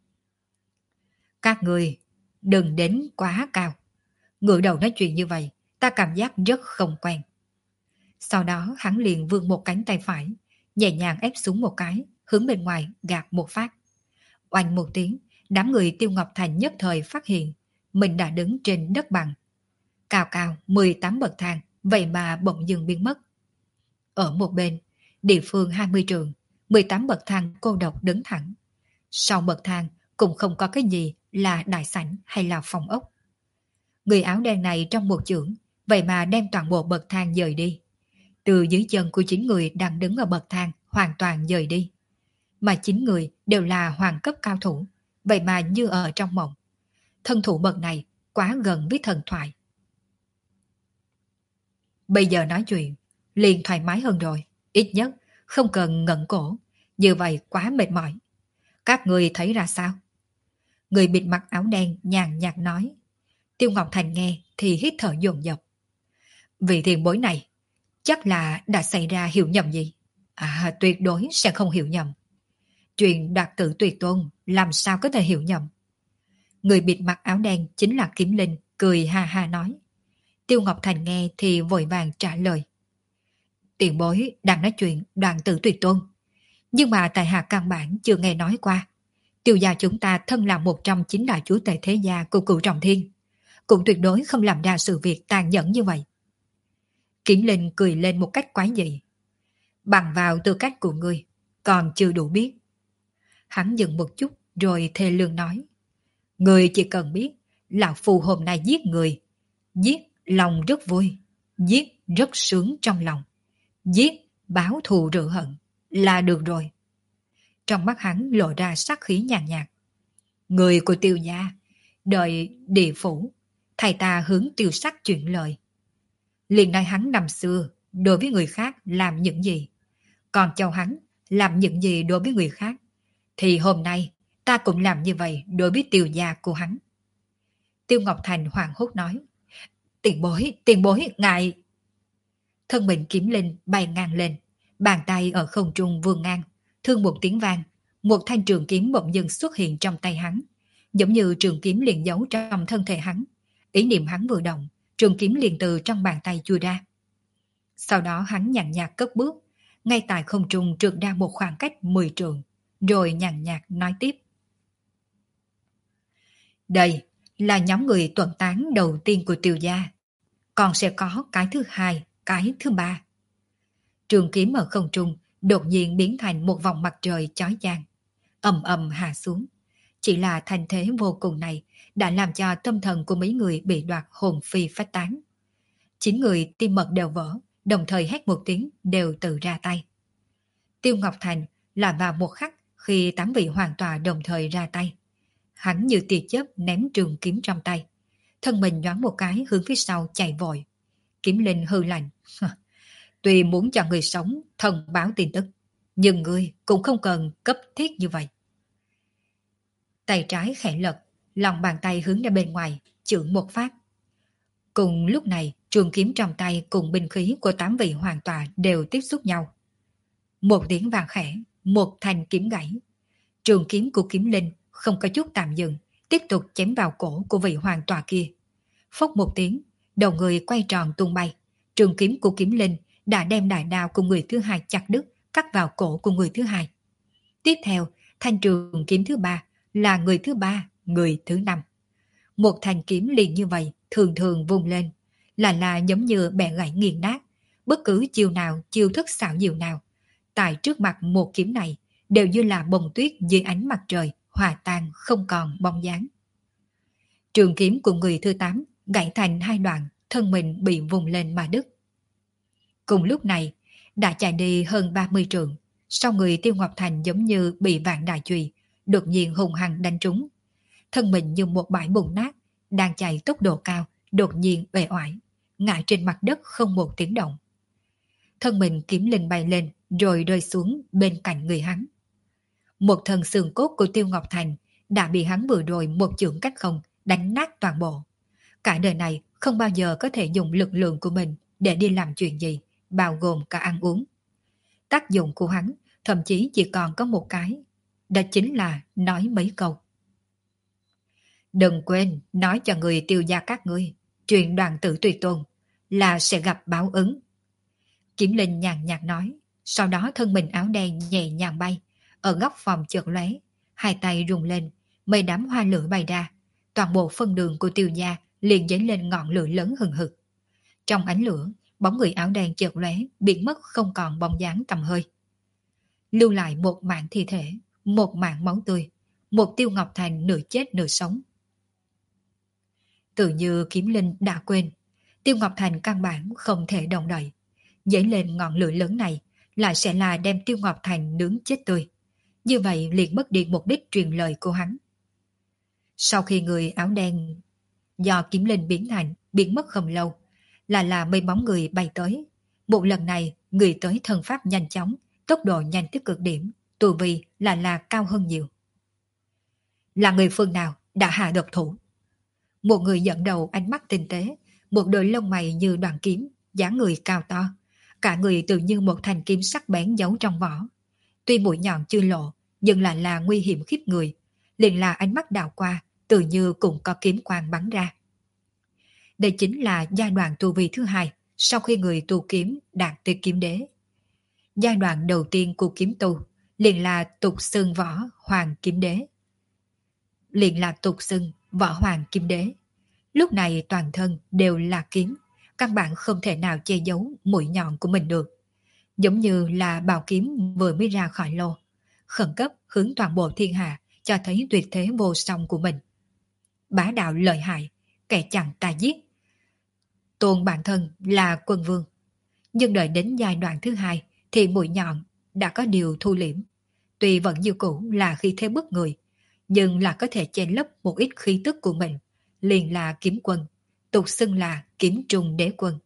Các người đừng đến quá cao. Ngửa đầu nói chuyện như vậy, ta cảm giác rất không quen. Sau đó hắn liền vươn một cánh tay phải, nhẹ nhàng ép xuống một cái, hướng bên ngoài gạt một phát. Oanh một tiếng, đám người Tiêu Ngọc Thành nhất thời phát hiện mình đã đứng trên đất bằng. Cao cao mười tám bậc thang, vậy mà bỗng dừng biến mất. Ở một bên, địa phương hai mươi trường, mười tám bậc thang cô độc đứng thẳng. Sau bậc thang cũng không có cái gì là đại sảnh hay là phòng ốc. Người áo đen này trong một chưởng, vậy mà đem toàn bộ bậc thang dời đi. Từ dưới chân của chín người đang đứng ở bậc thang hoàn toàn dời đi. Mà chín người đều là hoàng cấp cao thủ, vậy mà như ở trong mộng. Thân thủ bậc này quá gần với thần thoại. Bây giờ nói chuyện, liền thoải mái hơn rồi, ít nhất không cần ngẩng cổ, như vậy quá mệt mỏi. Các người thấy ra sao? Người bịt mặt áo đen nhàn nhạt nói. Tiêu Ngọc Thành nghe thì hít thở dồn dập. Vị tiền bối này, chắc là đã xảy ra hiểu nhầm gì? À, tuyệt đối sẽ không hiểu nhầm. Chuyện đoạt tử tuyệt tôn làm sao có thể hiểu nhầm? Người bịt mặt áo đen chính là Kiếm Linh, cười ha ha nói. Tiêu Ngọc Thành nghe thì vội vàng trả lời. Tiền bối đang nói chuyện đoạt tử tuyệt tôn, nhưng mà tại hạ căn bản chưa nghe nói qua. Tiêu gia chúng ta thân là một trong chín đại chúa tể thế gia của Cửu Trọng Thiên, cũng tuyệt đối không làm ra sự việc tàn nhẫn như vậy. Kiếm Linh cười lên một cách quái dị. Bằng vào tư cách của ngươi, còn chưa đủ biết. Hắn dừng một chút rồi thê lương nói. Ngươi chỉ cần biết, lão phù hôm nay giết người. Giết lòng rất vui, giết rất sướng trong lòng. Giết báo thù rửa hận, là được rồi. Trong mắt hắn lộ ra sát khí nhàn nhạt. Người của Tiêu gia, đợi địa phủ, thầy ta hướng Tiêu sắc chuyển lời. Liền nói hắn năm xưa, đối với người khác làm những gì, còn Châu hắn làm những gì đối với người khác, thì hôm nay ta cũng làm như vậy đối với Tiêu gia của hắn. Tiêu Ngọc Thành hoảng hốt nói. Tiền bối, tiền bối, ngài... Thân mình kiếm linh bay ngang lên, bàn tay ở không trung vươn ngang, thương một tiếng vang, một thanh trường kiếm bỗng dưng xuất hiện trong tay hắn, giống như trường kiếm liền giấu trong thân thể hắn. Ý niệm hắn vừa động, trường kiếm liền từ trong bàn tay chui ra. Sau đó hắn nhàn nhạt cất bước, ngay tại không trung trượt ra một khoảng cách mười trượng, rồi nhàn nhạt nói tiếp. Đây là nhóm người tuần tán đầu tiên của Tiêu gia, còn sẽ có cái thứ hai, cái thứ ba. Trường kiếm ở không trung đột nhiên biến thành một vòng mặt trời chói chang, ầm ầm hạ xuống. Chỉ là thành thế vô cùng này đã làm cho tâm thần của mấy người bị đoạt hồn phi phách tán. Chín người tim mật đều vỡ, đồng thời hét một tiếng đều tự ra tay. Tiêu Ngọc Thành là vào một khắc khi tám vị hoàn tòa đồng thời ra tay. Hắn như tia chớp ném trường kiếm trong tay, thân mình nhoáng một cái hướng phía sau chạy vội. Kiếm linh hư lạnh. Tuy muốn cho người sống thông báo tin tức, nhưng người cũng không cần cấp thiết như vậy. Tay trái khẽ lật, lòng bàn tay hướng ra bên ngoài, chưởng một phát. Cùng lúc này, trường kiếm trong tay cùng binh khí của tám vị hoàng tòa đều tiếp xúc nhau. Một tiếng vang khẽ, một thanh kiếm gãy. Trường kiếm của kiếm linh không có chút tạm dừng, tiếp tục chém vào cổ của vị hoàng tòa kia. Phốc một tiếng, đầu người quay tròn tung bay. Trường kiếm của kiếm linh đã đem đại đao của người thứ hai chặt đứt, cắt vào cổ của người thứ hai. Tiếp theo, thanh trường kiếm thứ ba là người thứ ba, người thứ năm. Một thanh kiếm liền như vậy thường thường vung lên, là là giống như bẻ gãy nghiền nát. Bất cứ chiêu nào, chiêu thức xảo diệu nào, tại trước mặt một kiếm này đều như là bông tuyết dưới ánh mặt trời, hòa tan không còn bóng dáng. Trường kiếm của người thứ tám gãy thành hai đoạn, thân mình bị vùng lên mà đứt. Cùng lúc này, đã chạy đi hơn ba mươi trượng, sau người Tiêu Ngọc Thành giống như bị vạn đại chùy đột nhiên hùng hăng đánh trúng. Thân mình như một bãi bùn nát, đang chạy tốc độ cao, đột nhiên uể oải, ngã trên mặt đất không một tiếng động. Thân mình kiếm linh bay lên, rồi rơi xuống bên cạnh người hắn. Một thân xương cốt của Tiêu Ngọc Thành đã bị hắn vừa rồi một chưởng cách không đánh nát toàn bộ. Cả đời này không bao giờ có thể dùng lực lượng của mình để đi làm chuyện gì, bao gồm cả ăn uống. Tác dụng của hắn thậm chí chỉ còn có một cái, đó chính là nói mấy câu. Đừng quên nói cho người Tiêu gia các ngươi, chuyện đoàn tử tùy tôn là sẽ gặp báo ứng. Kiếm linh nhàn nhạt nói, sau đó thân mình áo đen nhẹ nhàng bay, ở góc phòng chợt lóe, hai tay rung lên, mây đám hoa lửa bay ra, toàn bộ phân đường của Tiêu gia liền dấy lên ngọn lửa lớn hừng hực. Trong ánh lửa, bóng người áo đen chợt lóe, biến mất không còn bóng dáng tầm hơi. Lưu lại một mảng thi thể, một mảng máu tươi, một Tiêu Ngọc Thành nửa chết nửa sống. Tự như kiếm linh đã quên, Tiêu Ngọc Thành căn bản không thể động đậy. Dấy lên ngọn lửa lớn này là sẽ là đem Tiêu Ngọc Thành nướng chết tươi. Như vậy liền mất đi mục đích truyền lời của hắn. Sau khi người áo đen do kiếm linh biến thành biến mất không lâu, là là mấy bóng người bay tới. Một lần này người tới thân pháp nhanh chóng, tốc độ nhanh tới cực điểm, tu vi là là cao hơn nhiều. Là người phương nào đã hạ độc thủ? Một người dẫn đầu, ánh mắt tinh tế, một đôi lông mày như đoàn kiếm, dáng người cao to, cả người tự như một thanh kiếm sắc bén giấu trong vỏ. Tuy mũi nhọn chưa lộ, nhưng lại là nguy hiểm khiếp người, liền là ánh mắt đảo qua, tự như cũng có kiếm quang bắn ra. Đây chính là giai đoạn tu vi thứ hai sau khi người tu kiếm đạt tới kiếm đế. Giai đoạn đầu tiên của kiếm tu liền là tục xưng võ hoàng kiếm đế. Liền là tục xưng võ hoàng kiếm đế. Lúc này toàn thân đều là kiếm, căn bản không thể nào che giấu mũi nhọn của mình được. Giống như là bảo kiếm vừa mới ra khỏi lô, khẩn cấp hướng toàn bộ thiên hạ, cho thấy tuyệt thế vô song của mình. Bá đạo lợi hại, kẻ chẳng ta giết. Tôn bản thân là quân vương, nhưng đợi đến giai đoạn thứ hai thì mũi nhọn đã có điều thu liễm. Tuy vẫn như cũ là khí thế bức người, nhưng là có thể che lấp một ít khí tức của mình, liền là kiếm quân, tục xưng là kiếm trùng đế quân.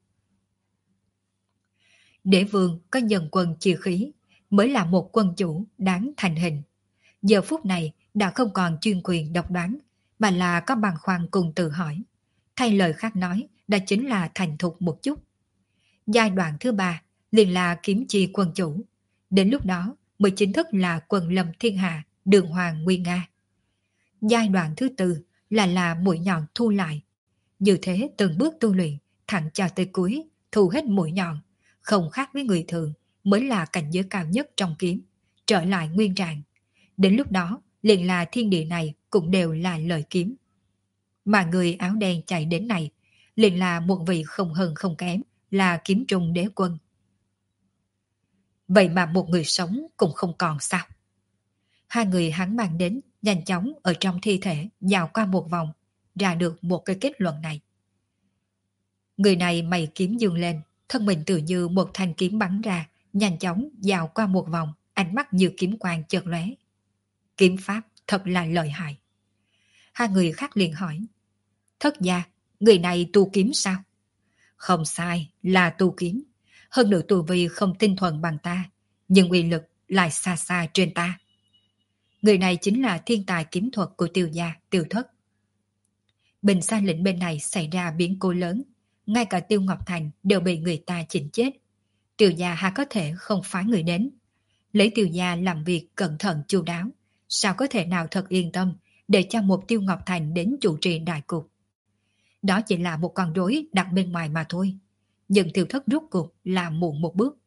Đế vương có nhân quân chi khí, mới là một quân chủ đáng thành hình. Giờ phút này đã không còn chuyên quyền độc đoán, mà là có băn khoăn cùng tự hỏi. Thay lời khác nói, đó chính là thành thục một chút. Giai đoạn thứ ba liền là kiếm chi quân chủ. Đến lúc đó mới chính thức là quân lâm thiên hạ, đường hoàng nguy nga. Giai đoạn thứ tư là là mũi nhọn thu lại. Như thế từng bước tu luyện, thẳng cho tới cuối, thu hết mũi nhọn, không khác với người thường, mới là cảnh giới cao nhất trong kiếm, trở lại nguyên trạng. Đến lúc đó, liền là thiên địa này cũng đều là lời kiếm. Mà người áo đen chạy đến này, liền là một vị không hơn không kém, là kiếm trùng đế quân. Vậy mà một người sống cũng không còn sao? Hai người hắn mang đến, nhanh chóng ở trong thi thể dạo qua một vòng, ra được một cái kết luận này. Người này mày kiếm dương lên, thân mình tự như một thanh kiếm bắn ra, nhanh chóng dạo qua một vòng, ánh mắt như kiếm quang chợt lóe. Kiếm pháp thật là lợi hại. Hai người khác liền hỏi. Thất gia, người này tu kiếm sao? Không sai, là tu kiếm. Hơn nữa tu vi không tinh thuần bằng ta, nhưng uy lực lại xa xa trên ta. Người này chính là thiên tài kiếm thuật của Tiêu gia, Tiêu Thất. Bình Sa lĩnh bên này xảy ra biến cố lớn, ngay cả Tiêu Ngọc Thành đều bị người ta chỉnh chết. Tiêu gia hà có thể không phái người đến. Lấy Tiêu gia làm việc cẩn thận chu đáo, sao có thể nào thật yên tâm để cho một Tiêu Ngọc Thành đến chủ trì đại cục. Đó chỉ là một con rối đặt bên ngoài mà thôi. Nhưng Tiêu Thất rút cuộc là muộn một bước.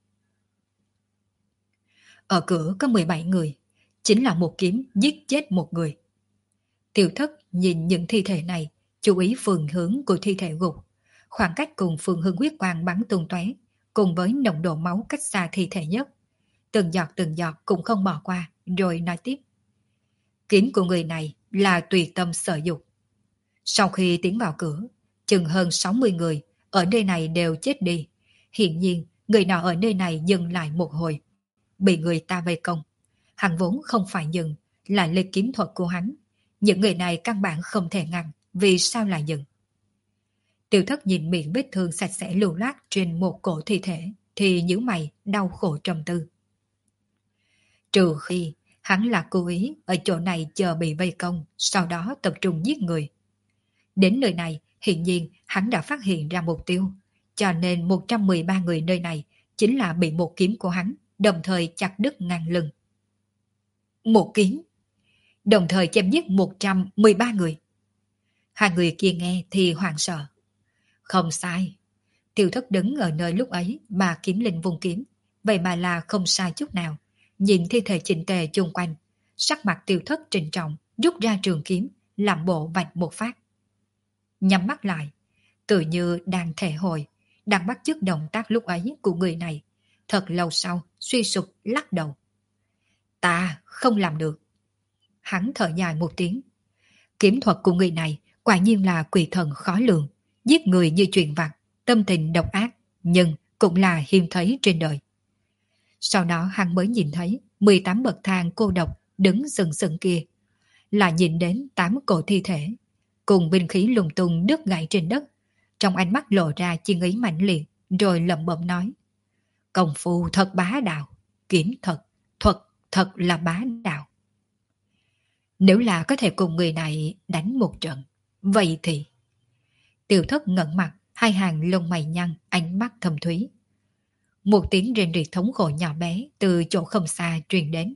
Ở cửa có mười bảy người, chính là một kiếm giết chết một người. Tiêu Thất nhìn những thi thể này, chú ý phương hướng của thi thể gục. Khoảng cách cùng phương hướng huyết quang bắn tung tóe, cùng với nồng độ máu cách xa thi thể nhất. Từng giọt từng giọt cũng không bỏ qua, rồi nói tiếp. Kiếm của người này là tùy tâm sở dục. Sau khi tiến vào cửa, chừng hơn sáu mươi người ở nơi này đều chết đi. Hiện nhiên, người nào ở nơi này dừng lại một hồi, bị người ta vây công. Hắn vốn không phải dừng, là lấy kiếm thuật của hắn. Những người này căn bản không thể ngăn, vì sao lại dừng? Tiêu Thất nhìn miệng vết thương sạch sẽ lưu loát trên một cổ thi thể, thì nhíu mày đau khổ trầm tư. Trừ khi hắn là cố ý ở chỗ này chờ bị vây công, sau đó tập trung giết người. Đến nơi này, hiện nhiên hắn đã phát hiện ra mục tiêu, cho nên một trăm mười ba người nơi này chính là bị một kiếm của hắn, đồng thời chặt đứt ngang lưng. Một kiếm, đồng thời chém giết một trăm mười ba người. Hai người kia nghe thì hoảng sợ. Không sai, Tiêu Thất đứng ở nơi lúc ấy mà kiếm linh vùng kiếm, vậy mà là không sai chút nào. Nhìn thi thể chỉnh tề chung quanh, sắc mặt Tiêu Thất trịnh trọng, rút ra trường kiếm, làm bộ vạch một phát. Nhắm mắt lại, tự như đang thể hội, đang bắt chước động tác lúc ấy của người này. Thật lâu sau, suy sụp lắc đầu. Ta không làm được. Hắn thở dài một tiếng. Kiếm thuật của người này quả nhiên là quỷ thần khó lường, giết người như chuyện vặt, tâm tình độc ác, nhưng cũng là hiếm thấy trên đời. Sau đó hắn mới nhìn thấy mười tám bậc thang cô độc đứng sừng sừng kia, là nhìn đến tám cổ thi thể, cùng binh khí lùng tung đứt gãy trên đất, trong ánh mắt lộ ra chi ý mạnh liệt, rồi lẩm bẩm nói: công phu thật bá đạo, kiếm thật, thuật thật là bá đạo. Nếu là có thể cùng người này đánh một trận, vậy thì... Tiêu Thất ngẩng mặt, hai hàng lông mày nhăn, ánh mắt thâm thúy. Một tiếng rên rỉ thống khổ nhỏ bé từ chỗ không xa truyền đến.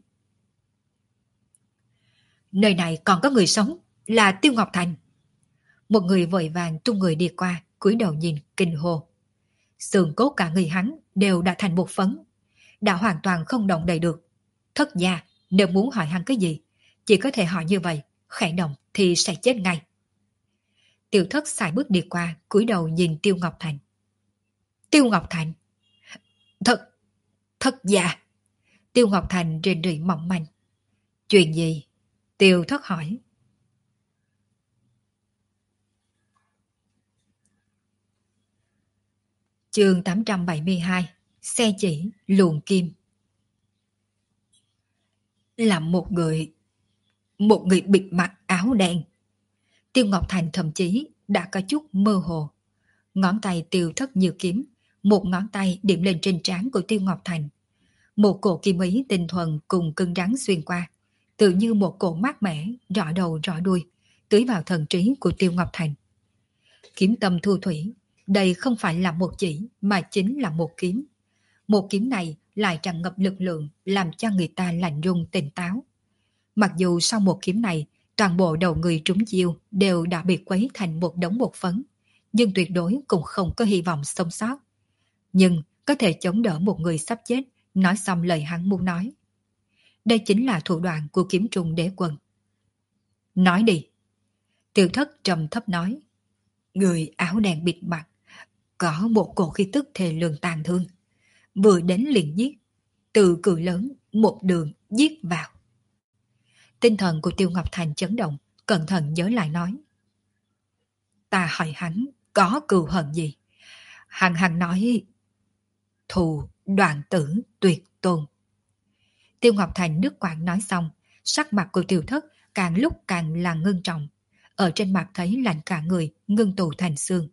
Nơi này còn có người sống, là Tiêu Ngọc Thành. Một người vội vàng tung người đi qua, cúi đầu nhìn kinh hô. Xương cốt cả người hắn đều đã thành một phấn, đã hoàn toàn không động đậy được. Thất gia, nếu muốn hỏi hắn cái gì, chỉ có thể hỏi như vậy, khẽ động thì sẽ chết ngay. Tiêu Thất xài bước đi qua, cúi đầu nhìn Tiêu Ngọc Thành. Tiêu Ngọc Thành? Thật, thất gia. Tiêu Ngọc Thành rên rỉ mỏng manh. Chuyện gì? Tiêu Thất hỏi. Chương tám trăm bảy mươi hai. Xe chỉ luồn kim. Là một người, một người bịt mặt áo đen. Tiêu Ngọc Thành thậm chí đã có chút mơ hồ. Ngón tay Tiêu Thất như kiếm, một ngón tay điểm lên trên trán của Tiêu Ngọc Thành. Một cổ kim ý tinh thuần cùng cứng rắn xuyên qua, tự như một cổ mát mẻ, rõ đầu rõ đuôi, tưới vào thần trí của Tiêu Ngọc Thành. Kiếm tâm thu thủy, đây không phải là một chỉ mà chính là một kiếm. Một kiếm này lại tràn ngập lực lượng, làm cho người ta lạnh run tỉnh táo. Mặc dù sau một kiếm này, toàn bộ đầu người trúng chiêu đều đã bị quấy thành một đống bột phấn, nhưng tuyệt đối cũng không có hy vọng sống sót. Nhưng có thể chống đỡ một người sắp chết, nói xong lời hắn muốn nói. Đây chính là thủ đoạn của kiếm trùng đế quân. Nói đi. Tiêu Thất trầm thấp nói. Người áo đen bịt mặt, có một cổ khí tức thề lường tàn thương. Vừa đến liền giết, từ cự lớn, một đường giết vào. Tinh thần của Tiêu Ngọc Thành chấn động, cẩn thận nhớ lại nói. Ta hỏi hắn có cừu hận gì? Hắn hắn nói thù đoạn tử tuyệt tôn. Tiêu Ngọc Thành nước quảng nói xong, sắc mặt của Tiêu Thất càng lúc càng là ngưng trọng. Ở trên mặt thấy lạnh cả người, ngưng tụ thành xương.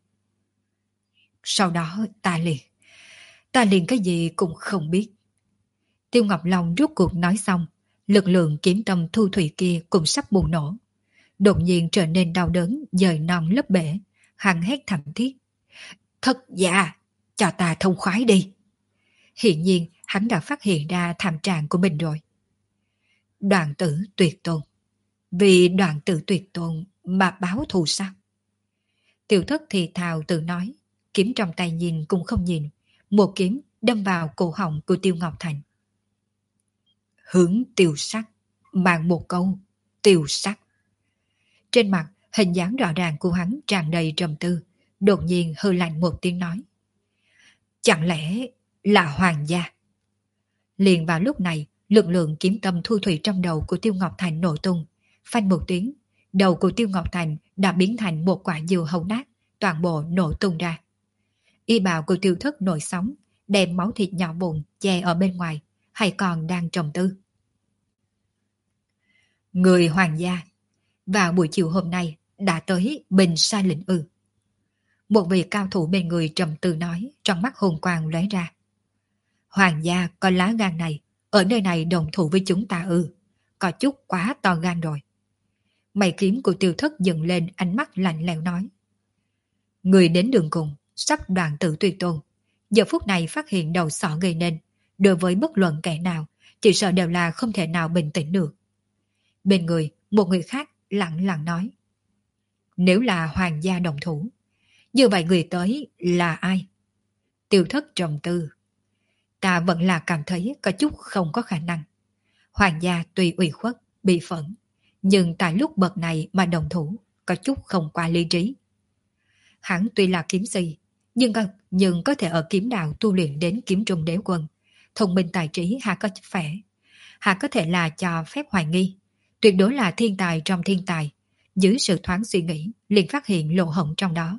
Sau đó ta liền, ta liền cái gì cũng không biết. Tiêu Ngọc Long rút cuộc nói xong, lực lượng kiếm tâm thu thủy kia cũng sắp bùng nổ. Đột nhiên trở nên đau đớn, dời non lấp bể, hắn hét thảm thiết. Thất dạ, cho ta thông khoái đi. Hiện nhiên hắn đã phát hiện ra thảm trạng của mình rồi. Đoạn tử tuyệt tôn. Vì đoạn tử tuyệt tôn mà báo thù sao? Tiểu Thất thì thào tự nói, kiếm trong tay nhìn cũng không nhìn, một kiếm đâm vào cổ họng của Tiêu Ngọc Thành. Hướng tiêu sắc, mang một câu, tiêu sắc. Trên mặt, hình dáng rõ ràng của hắn tràn đầy trầm tư, đột nhiên hừ lạnh một tiếng nói. Chẳng lẽ là hoàng gia? Liền vào lúc này, lực lượng kiếm tâm thu thủy trong đầu của Tiêu Ngọc Thành nổ tung, phanh một tiếng, đầu của Tiêu Ngọc Thành đã biến thành một quả dừa hầu nát, toàn bộ nổ tung ra. Y bào của Tiêu Thất nổi sóng, đem máu thịt nhỏ bụng che ở bên ngoài, hay còn đang trầm tư. Người hoàng gia, vào buổi chiều hôm nay đã tới Bình Sa Lĩnh ư? Một vị cao thủ bên người trầm tư nói, trong mắt hồn quang lóe ra. Hoàng gia có lá gan này, ở nơi này đồng thủ với chúng ta ư? Có chút quá to gan rồi. Mày kiếm của Tiêu Thất dừng lên, ánh mắt lạnh lẽo nói. Người đến đường cùng, sắp đoạn tử tuyệt tôn. Giờ phút này phát hiện đầu sọ gây nên, đối với bất luận kẻ nào, chỉ sợ đều là không thể nào bình tĩnh được. Bên người, một người khác lặng lặng nói. Nếu là hoàng gia đồng thủ, như vậy người tới là ai? Tiêu Thất trầm tư. Ta vẫn là cảm thấy có chút không có khả năng. Hoàng gia tuy ủy khuất, bị phẫn, nhưng tại lúc bậc này mà đồng thủ, có chút không qua lý trí. Hắn tuy là kiếm si, nhưng, nhưng có thể ở kiếm đạo tu luyện đến kiếm trung đế quân, thông minh tài trí hạ có vẻ, hạ có thể là cho phép hoài nghi, tuyệt đối là thiên tài trong thiên tài. Dưới sự thoáng suy nghĩ, liền phát hiện lỗ hổng trong đó.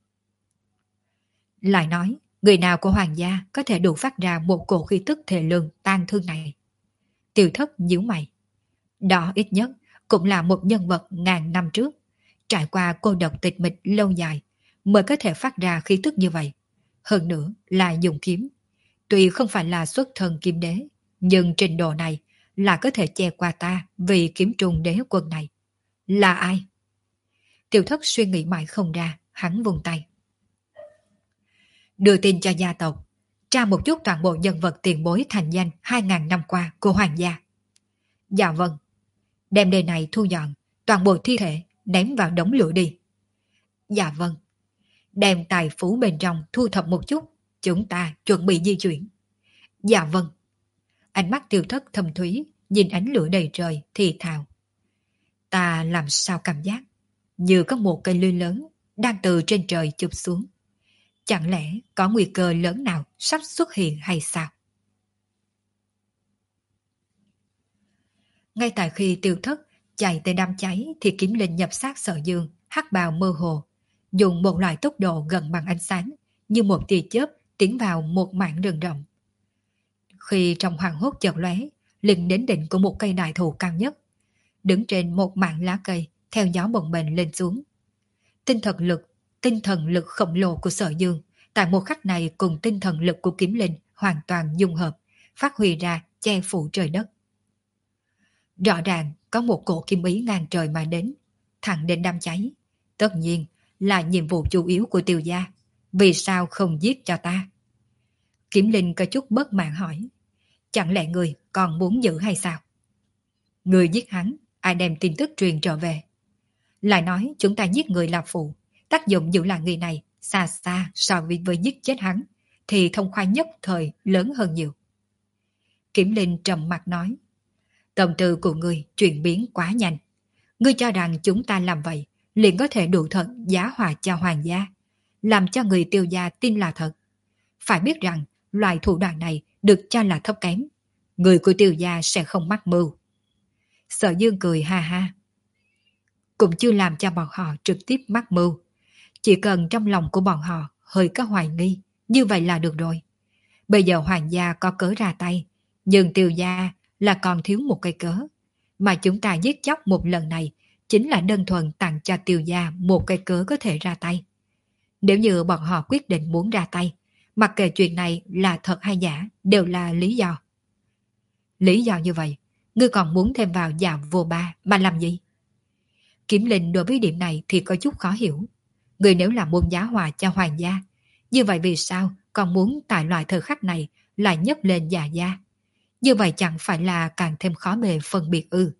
Lại nói, người nào của hoàng gia có thể đủ phát ra một cổ khí tức thề lương tan thương này? Tiêu Thất nhíu mày. Đó ít nhất cũng là một nhân vật ngàn năm trước, trải qua cô độc tịch mịch lâu dài, mới có thể phát ra khí tức như vậy. Hơn nữa là dùng kiếm. Tuy không phải là xuất thân kiếm đế, nhưng trình độ này là có thể che qua ta vì kiếm trùng đế quân này. Là ai? Tiêu Thất suy nghĩ mãi không ra, hắn vùng tay. Đưa tin cho gia tộc, tra một chút toàn bộ nhân vật tiền bối thành danh hai ngàn năm qua của hoàng gia. Dạ vâng. Đem đề này thu dọn, toàn bộ thi thể ném vào đống lửa đi. Dạ vâng. Đem tài phú bên trong thu thập một chút, chúng ta chuẩn bị di chuyển. Dạ vâng. Ánh mắt Tiêu Thất thâm thúy, nhìn ánh lửa đầy trời thì thào. Ta làm sao cảm giác như có một cây lưới lớn đang từ trên trời chụp xuống. Chẳng lẽ có nguy cơ lớn nào sắp xuất hiện hay sao? Ngay tại khi Tiêu Thất chạy tới đám cháy thì Kiếm Linh nhập sát Sở Dương, hắc bào mơ hồ, dùng một loại tốc độ gần bằng ánh sáng, như một tia chớp tiến vào một mảng rừng rộng. Khi trong hoàng hốt chợt lóe, liền đến đỉnh của một cây đại thụ cao nhất, đứng trên một mảng lá cây theo gió bồng bềnh lên xuống. Tinh thần lực, tinh thần lực khổng lồ của Sở Dương tại một khắc này cùng tinh thần lực của Kiếm Linh hoàn toàn dung hợp, phát huy ra che phủ trời đất. Rõ ràng có một cổ kim ý ngang trời mà đến, thẳng đến đám cháy. Tất nhiên là nhiệm vụ chủ yếu của Tiêu gia. Vì sao không giết cho ta? Kiếm Linh có chút bất mãn hỏi. Chẳng lẽ người còn muốn giữ hay sao? Người giết hắn, ai đem tin tức truyền trở về? Lại nói chúng ta giết người là phụ, tác dụng giữ lại người này xa xa so với, với giết chết hắn, thì thông khoái nhất thời lớn hơn nhiều. Kiếm Linh trầm mặt nói. Tâm tư của người chuyển biến quá nhanh. Ngươi cho rằng chúng ta làm vậy liền có thể đủ thật giá hòa cho hoàng gia, làm cho người Tiêu gia tin là thật. Phải biết rằng loại thủ đoạn này được cho là thấp kém, người của Tiêu gia sẽ không mắc mưu. Sở Dương cười ha ha. Cũng chưa làm cho bọn họ trực tiếp mắc mưu, chỉ cần trong lòng của bọn họ hơi có hoài nghi, như vậy là được rồi. Bây giờ hoàng gia có cớ ra tay, nhưng Tiêu gia là còn thiếu một cây cớ, mà chúng ta giết chóc một lần này chính là đơn thuần tặng cho Tiêu gia một cây cớ có thể ra tay. Nếu như bọn họ quyết định muốn ra tay, mặc kệ chuyện này là thật hay giả, đều là lý do. Lý do như vậy, ngươi còn muốn thêm vào dạ vô ba mà làm gì? Kiếm Linh đối với điểm này thì có chút khó hiểu. Người nếu là muốn giá hòa cho hoàng gia, như vậy vì sao còn muốn tại loại thời khắc này lại nhấc lên dạ gia? Như vậy chẳng phải là càng thêm khó bề phân biệt ư?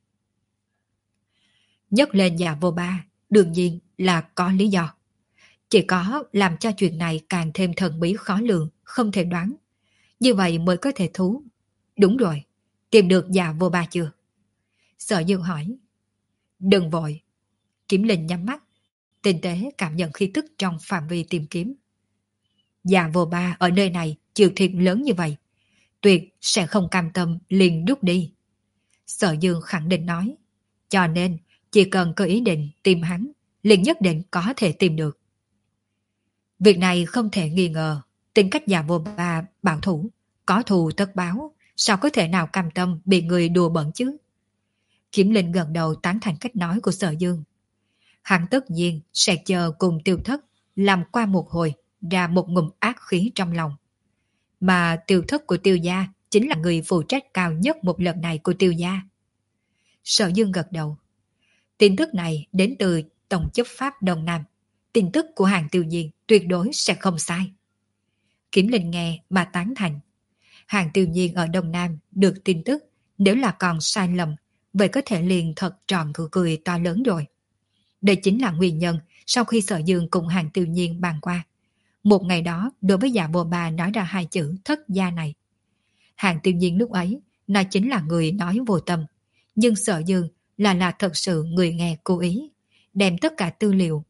Nhấc lên dạ vô ba, đương nhiên là có lý do. Chỉ có làm cho chuyện này càng thêm thần bí khó lường, không thể đoán. Như vậy mới có thể thú. Đúng rồi, tìm được dạ vô ba chưa? Sở Dương hỏi. Đừng vội. Kiếm Linh nhắm mắt, tinh tế cảm nhận khí tức trong phạm vi tìm kiếm. Dạ vô ba ở nơi này chịu thiệt lớn như vậy, tuyệt sẽ không cam tâm liền rút đi. Sở Dương khẳng định nói. Cho nên chỉ cần có ý định tìm hắn, liền nhất định có thể tìm được. Việc này không thể nghi ngờ. Tính cách dạ vô ba bảo thủ, có thù tất báo, sao có thể nào cam tâm bị người đùa bẩn chứ? Kiếm Linh gần đầu tán thành cách nói của Sở Dương. Hắn tất nhiên sẽ chờ cùng Tiêu Thất làm qua một hồi ra một ngụm ác khí trong lòng. Mà Tiêu Thất của Tiêu gia chính là người phụ trách cao nhất một lần này của Tiêu gia. Sở Dương gật đầu. Tin tức này đến từ Tổng chấp pháp Đông Nam. Tin tức của Hàng Tiêu Nhiên tuyệt đối sẽ không sai. Kiếm Linh nghe mà tán thành. Hàng Tiêu Nhiên ở Đông Nam được tin tức, nếu là còn sai lầm, vậy có thể liền thật tròn cười cười to lớn rồi. Đây chính là nguyên nhân sau khi Sở Dương cùng Hàng Tiêu Nhiên bàn qua. Một ngày đó đối với dạ vô ba nói ra hai chữ thất gia này. Hàng Tiêu Nhiên lúc ấy nó chính là người nói vô tâm, nhưng Sở Dương là là thật sự người nghe cố ý, đem tất cả tư liệu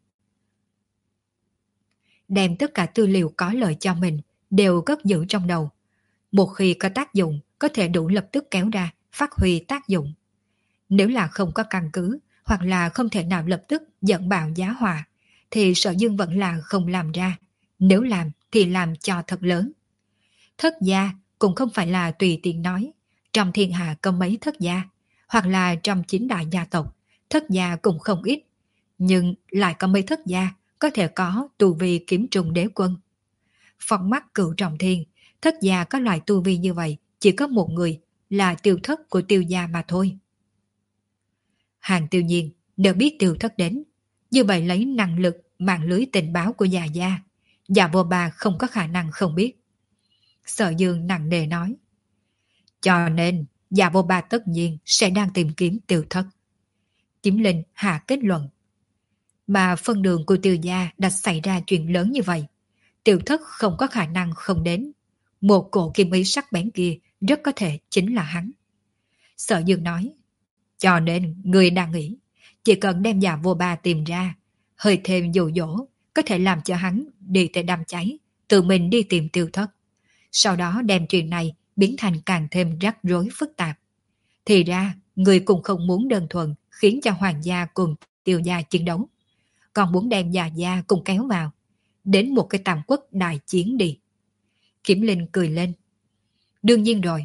đem tất cả tư liệu có lợi cho mình đều cất giữ trong đầu. Một khi có tác dụng, có thể đủ lập tức kéo ra, phát huy tác dụng. Nếu là không có căn cứ, hoặc là không thể nào lập tức dẫn bạo giá hòa, thì Sở Dương vẫn là không làm ra. Nếu làm thì làm cho thật lớn. Thất gia cũng không phải là tùy tiện nói. Trong thiên hạ có mấy thất gia, hoặc là trong chín đại gia tộc, thất gia cũng không ít. Nhưng lại có mấy thất gia có thể có tu vi kiếm trùng đế quân. Phong mắt cửu trọng thiên, thất gia có loại tu vi như vậy chỉ có một người, là Tiêu Thất của Tiêu gia mà thôi. Hàng Tiêu Nhiên nếu biết Tiêu Thất đến, như vậy lấy năng lực mạng lưới tình báo của Dạ gia, Dạ vô ba không có khả năng không biết. Sở Dương nặng nề nói. Cho nên Dạ vô ba tất nhiên sẽ đang tìm kiếm Tiêu Thất. Kiếm Linh hạ kết luận. Mà phân đường của Tiêu gia đã xảy ra chuyện lớn như vậy, Tiêu Thất không có khả năng không đến. Một cổ kim ý sắc bén kia rất có thể chính là hắn. Sở Dương nói. Cho nên người đang nghĩ, chỉ cần đem Dạ vô ba tìm ra, hơi thêm dụ dỗ, có thể làm cho hắn đi tới đám cháy, tự mình đi tìm Tiêu Thất. Sau đó đem chuyện này biến thành càng thêm rắc rối phức tạp. Thì ra, người cũng không muốn đơn thuần khiến cho hoàng gia cùng Tiêu gia chiến đấu, còn muốn đem Dạ gia cùng kéo vào, đến một cái tam quốc đại chiến đi. Kiếm Linh cười lên. Đương nhiên rồi,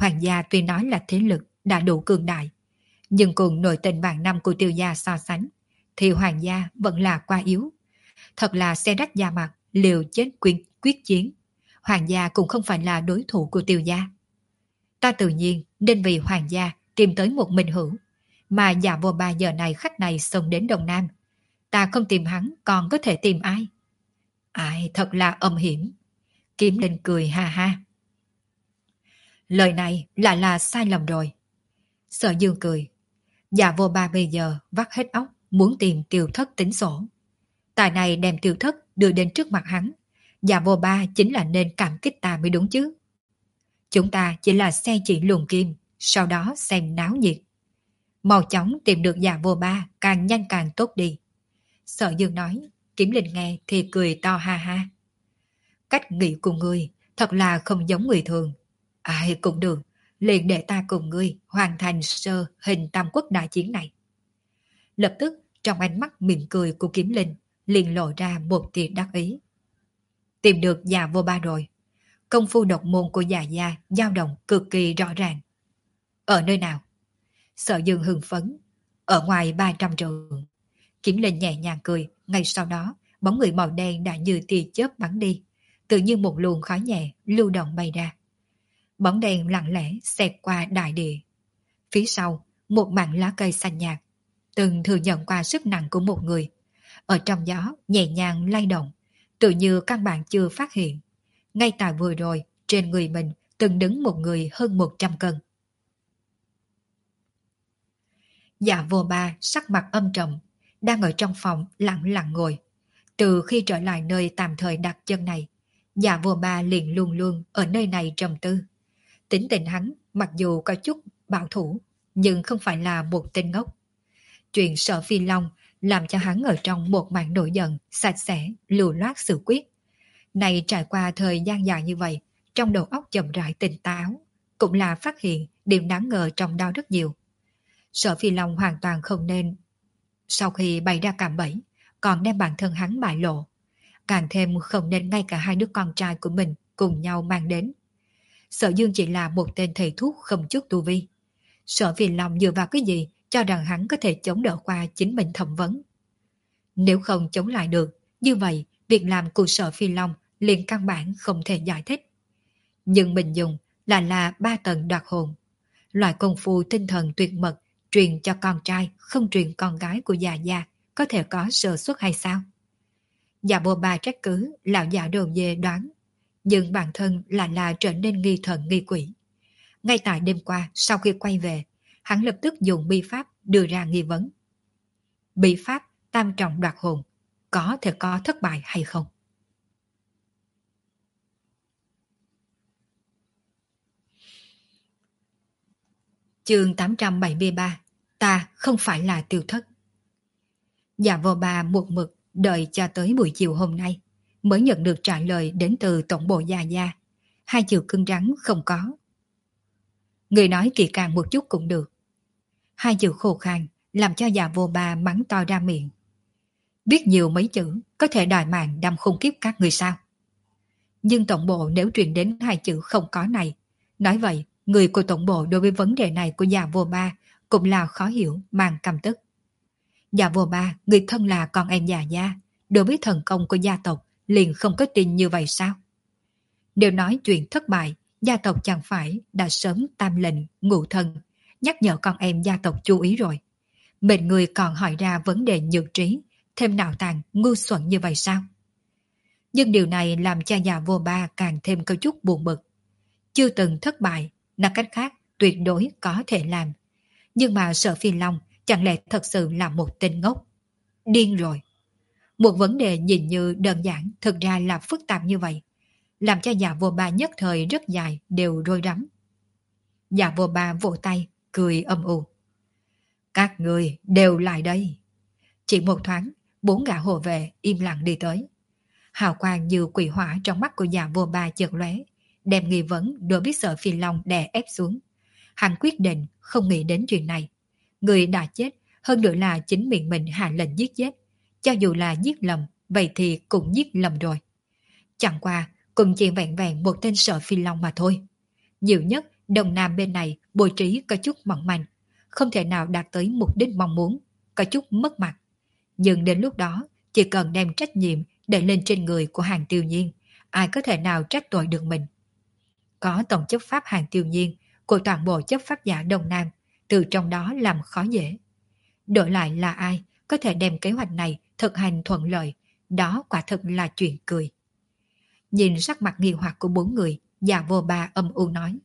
Hoàng gia tuy nói là thế lực đã đủ cường đại, nhưng cùng nội tình vạn năm của Tiêu gia so sánh, thì Hoàng gia vẫn là quá yếu. Thật là xe rách da mặt, liều chết quyết, quyết chiến. Hoàng gia cũng không phải là đối thủ của Tiêu gia. Ta tự nhiên nên vì Hoàng gia tìm tới một minh hữu, mà Dạ Vô Ba giờ này khách này xông đến Đông Nam. Ta không tìm hắn còn có thể tìm ai? Ai thật là âm hiểm. Kiếm Linh cười ha ha. Lời này lại là sai lầm rồi. Sở Dương cười. Dạ Vô Ba bây giờ vắt hết óc muốn tìm Tiêu Thất tính sổ. Tài này đem Tiêu Thất đưa đến trước mặt hắn. Dạ Vô Ba chính là nên cảm kích ta mới đúng chứ. Chúng ta chỉ là xe chỉ luồn kim, sau đó xem náo nhiệt. Mau chóng tìm được Dạ Vô Ba, càng nhanh càng tốt đi. Sở Dương nói. Kiếm Linh nghe thì cười to ha ha. Cách nghĩ của ngươi thật là không giống người thường. Ai cũng được, liền để ta cùng ngươi hoàn thành sơ hình tam quốc đại chiến này. Lập tức trong ánh mắt mỉm cười của Kiếm Linh liền lộ ra một tia đắc ý. Tìm được Dạ Vô Ba rồi. Công phu độc môn của Dạ gia dao động cực kỳ rõ ràng. Ở nơi nào? Sở Dương hưng phấn. Ở ngoài ba trăm trượng. Kiếm Linh nhẹ nhàng cười. Ngay sau đó bóng người màu đen đã như tia chớp bắn đi, tự như một luồng khói nhẹ lưu động bay ra. Bóng đen lặng lẽ xẹt qua đại địa. Phía sau một mảng lá cây xanh nhạt, từng thừa nhận qua sức nặng của một người, ở trong gió nhẹ nhàng lay động, tự như căn bản chưa phát hiện. Ngay tại vừa rồi trên người mình từng đứng một người hơn một trăm cân. Dạ Vô Ba sắc mặt âm trầm, đang ở trong phòng lặng lặng ngồi. Từ khi trở lại nơi tạm thời đặt chân này, Dạ Vô Ba liền luôn luôn ở nơi này trầm tư. Tính tình hắn mặc dù có chút bảo thủ, nhưng không phải là một tên ngốc. Chuyện Sở Phi Long làm cho hắn ở trong một màn nổi giận, sạch sẽ, lưu loát xử quyết. Này trải qua thời gian dài như vậy, trong đầu óc chậm rãi tỉnh táo, cũng là phát hiện điều đáng ngờ trong đó rất nhiều. Sở Phi Long hoàn toàn không nên. Sau khi bày ra cạm bẫy, còn đem bản thân hắn bại lộ. Càng thêm không nên ngay cả hai đứa con trai của mình cùng nhau mang đến. Sở Dương chỉ là một tên thầy thuốc không chút tu vi. Sở Phi Long dựa vào cái gì cho rằng hắn có thể chống đỡ qua chính mình thẩm vấn? Nếu không chống lại được, như vậy việc làm của Sở Phi Long liền căn bản không thể giải thích. Nhưng mình dùng là là ba tầng đoạt hồn. Loại công phu tinh thần tuyệt mật truyền cho con trai không truyền con gái của già gia có thể có sơ suất hay sao? Dạ Vô Ba trách cứ lão già đồ về đoán, nhưng bản thân lại là trở nên nghi thần nghi quỷ. Ngay tại đêm qua sau khi quay về, hắn lập tức dùng bi pháp đưa ra nghi vấn. Bi pháp tam trọng đoạt hồn có thể có thất bại hay không? Chương tám trăm bảy mươi ba. Ta không phải là Tiêu Thất. Dạ Vô Ba một mực đợi cho tới buổi chiều hôm nay mới nhận được trả lời đến từ tổng bộ Gia Gia. Hai chữ cứng rắn không có. Người nói kỳ càng một chút cũng được. Hai chữ khô khan làm cho Dạ Vô Ba mắng to ra miệng. Biết nhiều mấy chữ có thể đòi mạng đâm khung kiếp các người sao? Nhưng tổng bộ nếu truyền đến hai chữ không có này, nói vậy người của tổng bộ đối với vấn đề này của Dạ Vô Ba cũng là khó hiểu, mang căm tức. Dạ Vô Ba, người thân là con em già gia, đối với thần công của gia tộc liền không có tin như vậy sao? Nếu nói chuyện thất bại, gia tộc chẳng phải đã sớm tam lệnh, ngụ thần, nhắc nhở con em gia tộc chú ý rồi. Mình người còn hỏi ra vấn đề nhược trí, thêm nào tàn, ngu xuẩn như vậy sao? Nhưng điều này làm cho Dạ Vô Ba càng thêm có chút buồn bực. Chưa từng thất bại, nói cách khác tuyệt đối có thể làm. Nhưng mà Sở Phi Long chẳng lẽ thật sự là một tên ngốc? Điên rồi. Một vấn đề nhìn như đơn giản thực ra là phức tạp như vậy, làm cho Dạ Vô Ba nhất thời rất dài đều rối rắm. Dạ Vô Ba vỗ tay, cười âm u. Các người đều lại đây. Chỉ một thoáng, bốn gã hộ vệ im lặng đi tới. Hào quang như quỷ hỏa trong mắt của Dạ Vô Ba chợt lóe, đem nghi vấn đối với Sở Phi Long đè ép xuống. Hắn quyết định không nghĩ đến chuyện này. Người đã chết, hơn nữa là chính miệng mình hạ lệnh giết chết. Cho dù là giết lầm, vậy thì cũng giết lầm rồi. Chẳng qua, cũng chỉ vẹn vẹn một tên Sở Phi Long mà thôi. Nhiều nhất Đông Nam bên này bố trí có chút mỏng manh, không thể nào đạt tới mục đích mong muốn, có chút mất mặt. Nhưng đến lúc đó, chỉ cần đem trách nhiệm để lên trên người của Hàng Tiêu Nhiên, ai có thể nào trách tội được mình. Có tổng chấp pháp Hàng Tiêu Nhiên của toàn bộ chấp pháp giả Đông Nam, từ trong đó làm khó dễ. Đổi lại là ai có thể đem kế hoạch này thực hành thuận lợi, đó quả thực là chuyện cười. Nhìn sắc mặt nghi hoặc của bốn người, Già Vô Ba âm u nói.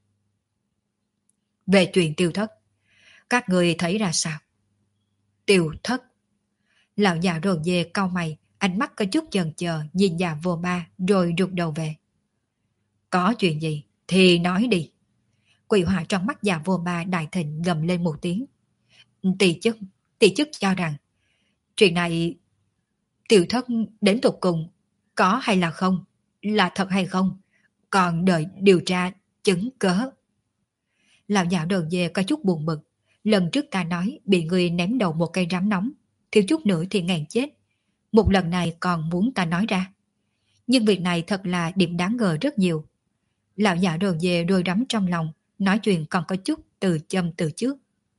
Về chuyện Tiêu Thất, các người thấy ra sao? Tiêu Thất. Lão già rồ dê cau mày, ánh mắt có chút chần chờ nhìn Già Vô Ba rồi rụt đầu về. Có chuyện gì thì nói đi. Quỷ hỏa trong mắt Già Vô Ba đại thịnh gầm lên một tiếng. Tỷ chức, tỷ chức cho rằng chuyện này Tiêu Thất đến tột cùng có hay là không, là thật hay không, còn đợi điều tra chứng cớ. Lão già đầu dê có chút buồn bực. Lần trước ta nói bị người ném đầu một cây rắm nóng, thiếu chút nữa thì ngàn chết. Một lần này còn muốn ta nói ra. Nhưng việc này thật là điểm đáng ngờ rất nhiều. Lão già đầu dê đôi rắm trong lòng, nói chuyện còn có chút từ châm từ trước.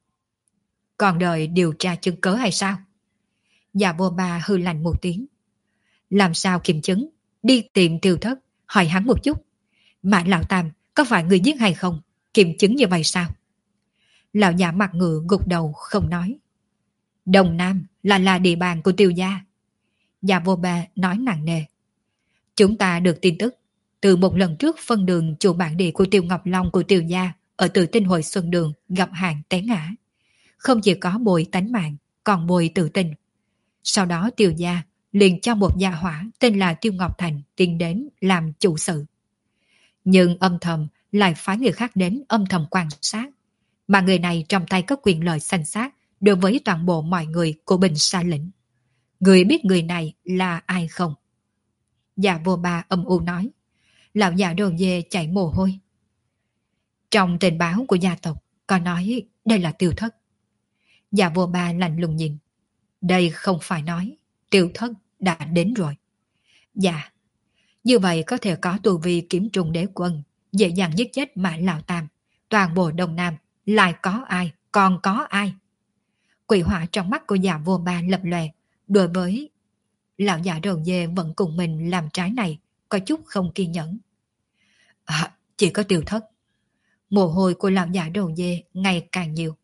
Còn đợi điều tra chứng cớ hay sao? Già Vô Ba hư lạnh một tiếng. Làm sao kiểm chứng? Đi tìm Tiêu Thất, hỏi hắn một chút. Mà lão Tam, có phải người giết hay không? Kiểm chứng như vậy sao? Lão già mặt ngựa gục đầu không nói. Đông Nam là là địa bàn của Tiêu gia. Già Vô Ba nói nặng nề. Chúng ta được tin tức từ một lần trước phân đường chủ bản địa của Tiêu Ngọc Long của Tiêu gia ở Tử Tinh Hội Xuân Đường gặp hàng té ngã. Không chỉ có bồi tánh mạng, còn bồi tự tình. Sau đó Tiêu gia liền cho một gia hỏa tên là Tiêu Ngọc Thành tiến đến làm chủ sự. Nhưng âm thầm lại phái người khác đến âm thầm quan sát. Mà người này trong tay có quyền lợi sanh sát đối với toàn bộ mọi người của Bình Sa Lĩnh. Người biết người này là ai không? Già Vô Ba âm u nói. Lão già đồ dê chảy mồ hôi. Trong tình báo của gia tộc có nói đây là Tiêu Thất. Già Vô Ba lạnh lùng nhìn. Đây không phải nói Tiêu Thất đã đến rồi. Dạ. Như vậy có thể có tù vi kiếm trùng đế quân, dễ dàng giết chết Mã Lão Tam. Toàn bộ Đông Nam lại có ai, còn có ai? Quỷ hỏa trong mắt của Già Vô Ba lập lòe. Đối với lão già đầu dê vẫn cùng mình làm trái này, có chút không kiên nhẫn. À, chỉ có Tiêu Thất. Mồ hôi của lão già đầu dê ngày càng nhiều.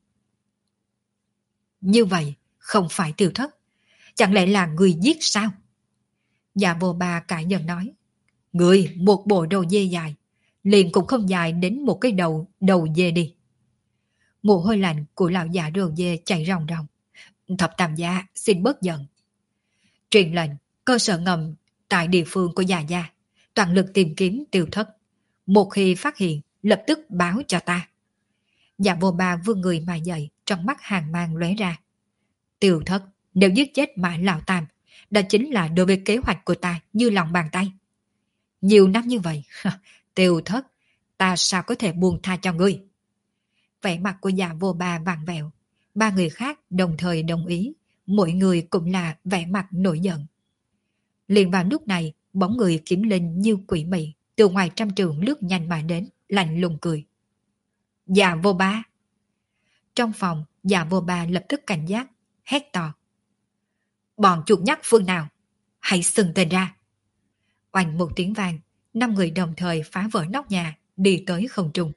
Như vậy không phải Tiêu Thất, chẳng lẽ là người giết sao? Già Vô Ba cãi giận nói. Người một bộ đầu dê dài, liền cũng không dài đến một cái đầu đầu dê đi. Mồ hôi lạnh của lão già đầu dê chảy ròng ròng. Thập Tam gia xin bớt giận. Truyền lệnh cơ sở ngầm tại địa phương của già gia, toàn lực tìm kiếm Tiêu Thất. Một khi phát hiện lập tức báo cho ta. Già Vô Ba vươn người mà dậy, trong mắt hàng mang lóe ra. Tiêu Thất nếu giết chết Mã Lão Tam, đó chính là đối với kế hoạch của ta như lòng bàn tay. Nhiều năm như vậy, Tiêu Thất, ta sao có thể buông tha cho ngươi? Vẻ mặt của Già Vô Ba vàng vẹo. Ba người khác đồng thời đồng ý, mỗi người cũng là vẻ mặt nổi giận. Liền vào lúc này, bóng người kiếm linh như quỷ mị từ ngoài trăm trường lướt nhanh mà đến, lạnh lùng cười. Già Vô Ba. Trong phòng, Già Vô Ba lập tức cảnh giác, hét to. Bọn chuột nhắt phương nào? Hãy xưng tên ra. Oanh một tiếng vang, năm người đồng thời phá vỡ nóc nhà, đi tới không trung.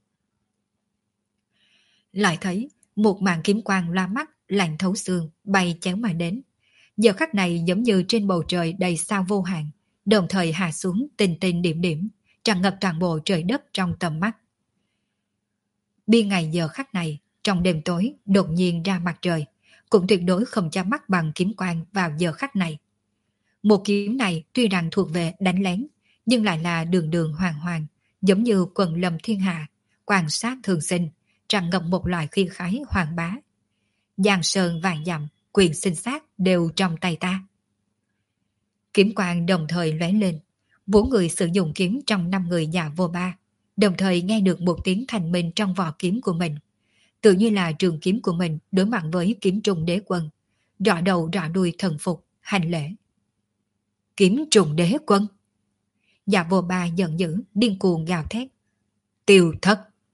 Lại thấy một màn kiếm quang loa mắt, lạnh thấu xương, bay chéo mà đến. Giờ khắc này giống như trên bầu trời đầy sao vô hạn, đồng thời hạ xuống tinh tinh điểm điểm, tràn ngập toàn bộ trời đất trong tầm mắt. Biên ngày giờ khắc này, trong đêm tối đột nhiên ra mặt trời, cũng tuyệt đối không cho mắt bằng kiếm quang vào giờ khắc này. Một kiếm này tuy rằng thuộc về đánh lén, nhưng lại là đường đường hoàng hoàng, giống như quần lâm thiên hạ, quan sát thường sinh, tràn ngập một loại khí khái hoàng bá. Giang sơn vàng dặm, quyền sinh sát đều trong tay ta. Kiếm quang đồng thời lóe lên, bốn người sử dụng kiếm trong năm người Già Vô Ba, đồng thời nghe được một tiếng thành minh trong vỏ kiếm của mình. Tự như là trường kiếm của mình đối mặt với kiếm trùng đế quân, rõ đầu rõ đuôi thần phục, hành lễ. Kiếm trùng đế quân. Già Vô Ba giận dữ, điên cuồng gào thét. Tiêu Thất,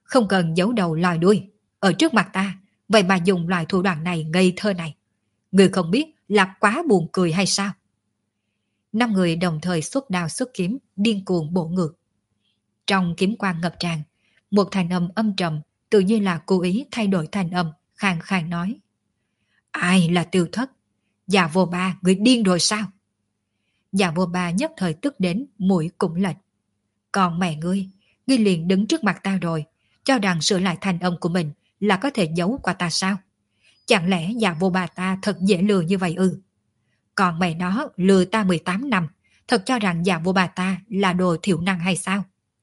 Không cần giấu đầu lòi đuôi. Ở trước mặt ta, vậy mà dùng loại thủ đoạn này ngây thơ này. Người không biết là quá buồn cười hay sao? Năm người đồng thời xuất đao xuất kiếm, điên cuồng bổ ngược. Trong kiếm quang ngập tràn, một thanh âm âm trầm, tự nhiên là cố ý thay đổi thanh âm, khàn khàn nói. Ai là Tiêu Thất? Dạ vô ba, người điên rồi sao? Dạ vô ba nhất thời tức đến, mũi cũng lệch. Còn mẹ ngươi, ngươi liền đứng trước mặt ta rồi, cho rằng sửa lại thanh âm của mình là có thể giấu qua ta sao? Chẳng lẽ dạ vô ba ta thật dễ lừa như vậy ư? Còn mẹ nó lừa ta mười tám năm, thật cho rằng dạ vô ba ta là đồ thiểu năng hay sao?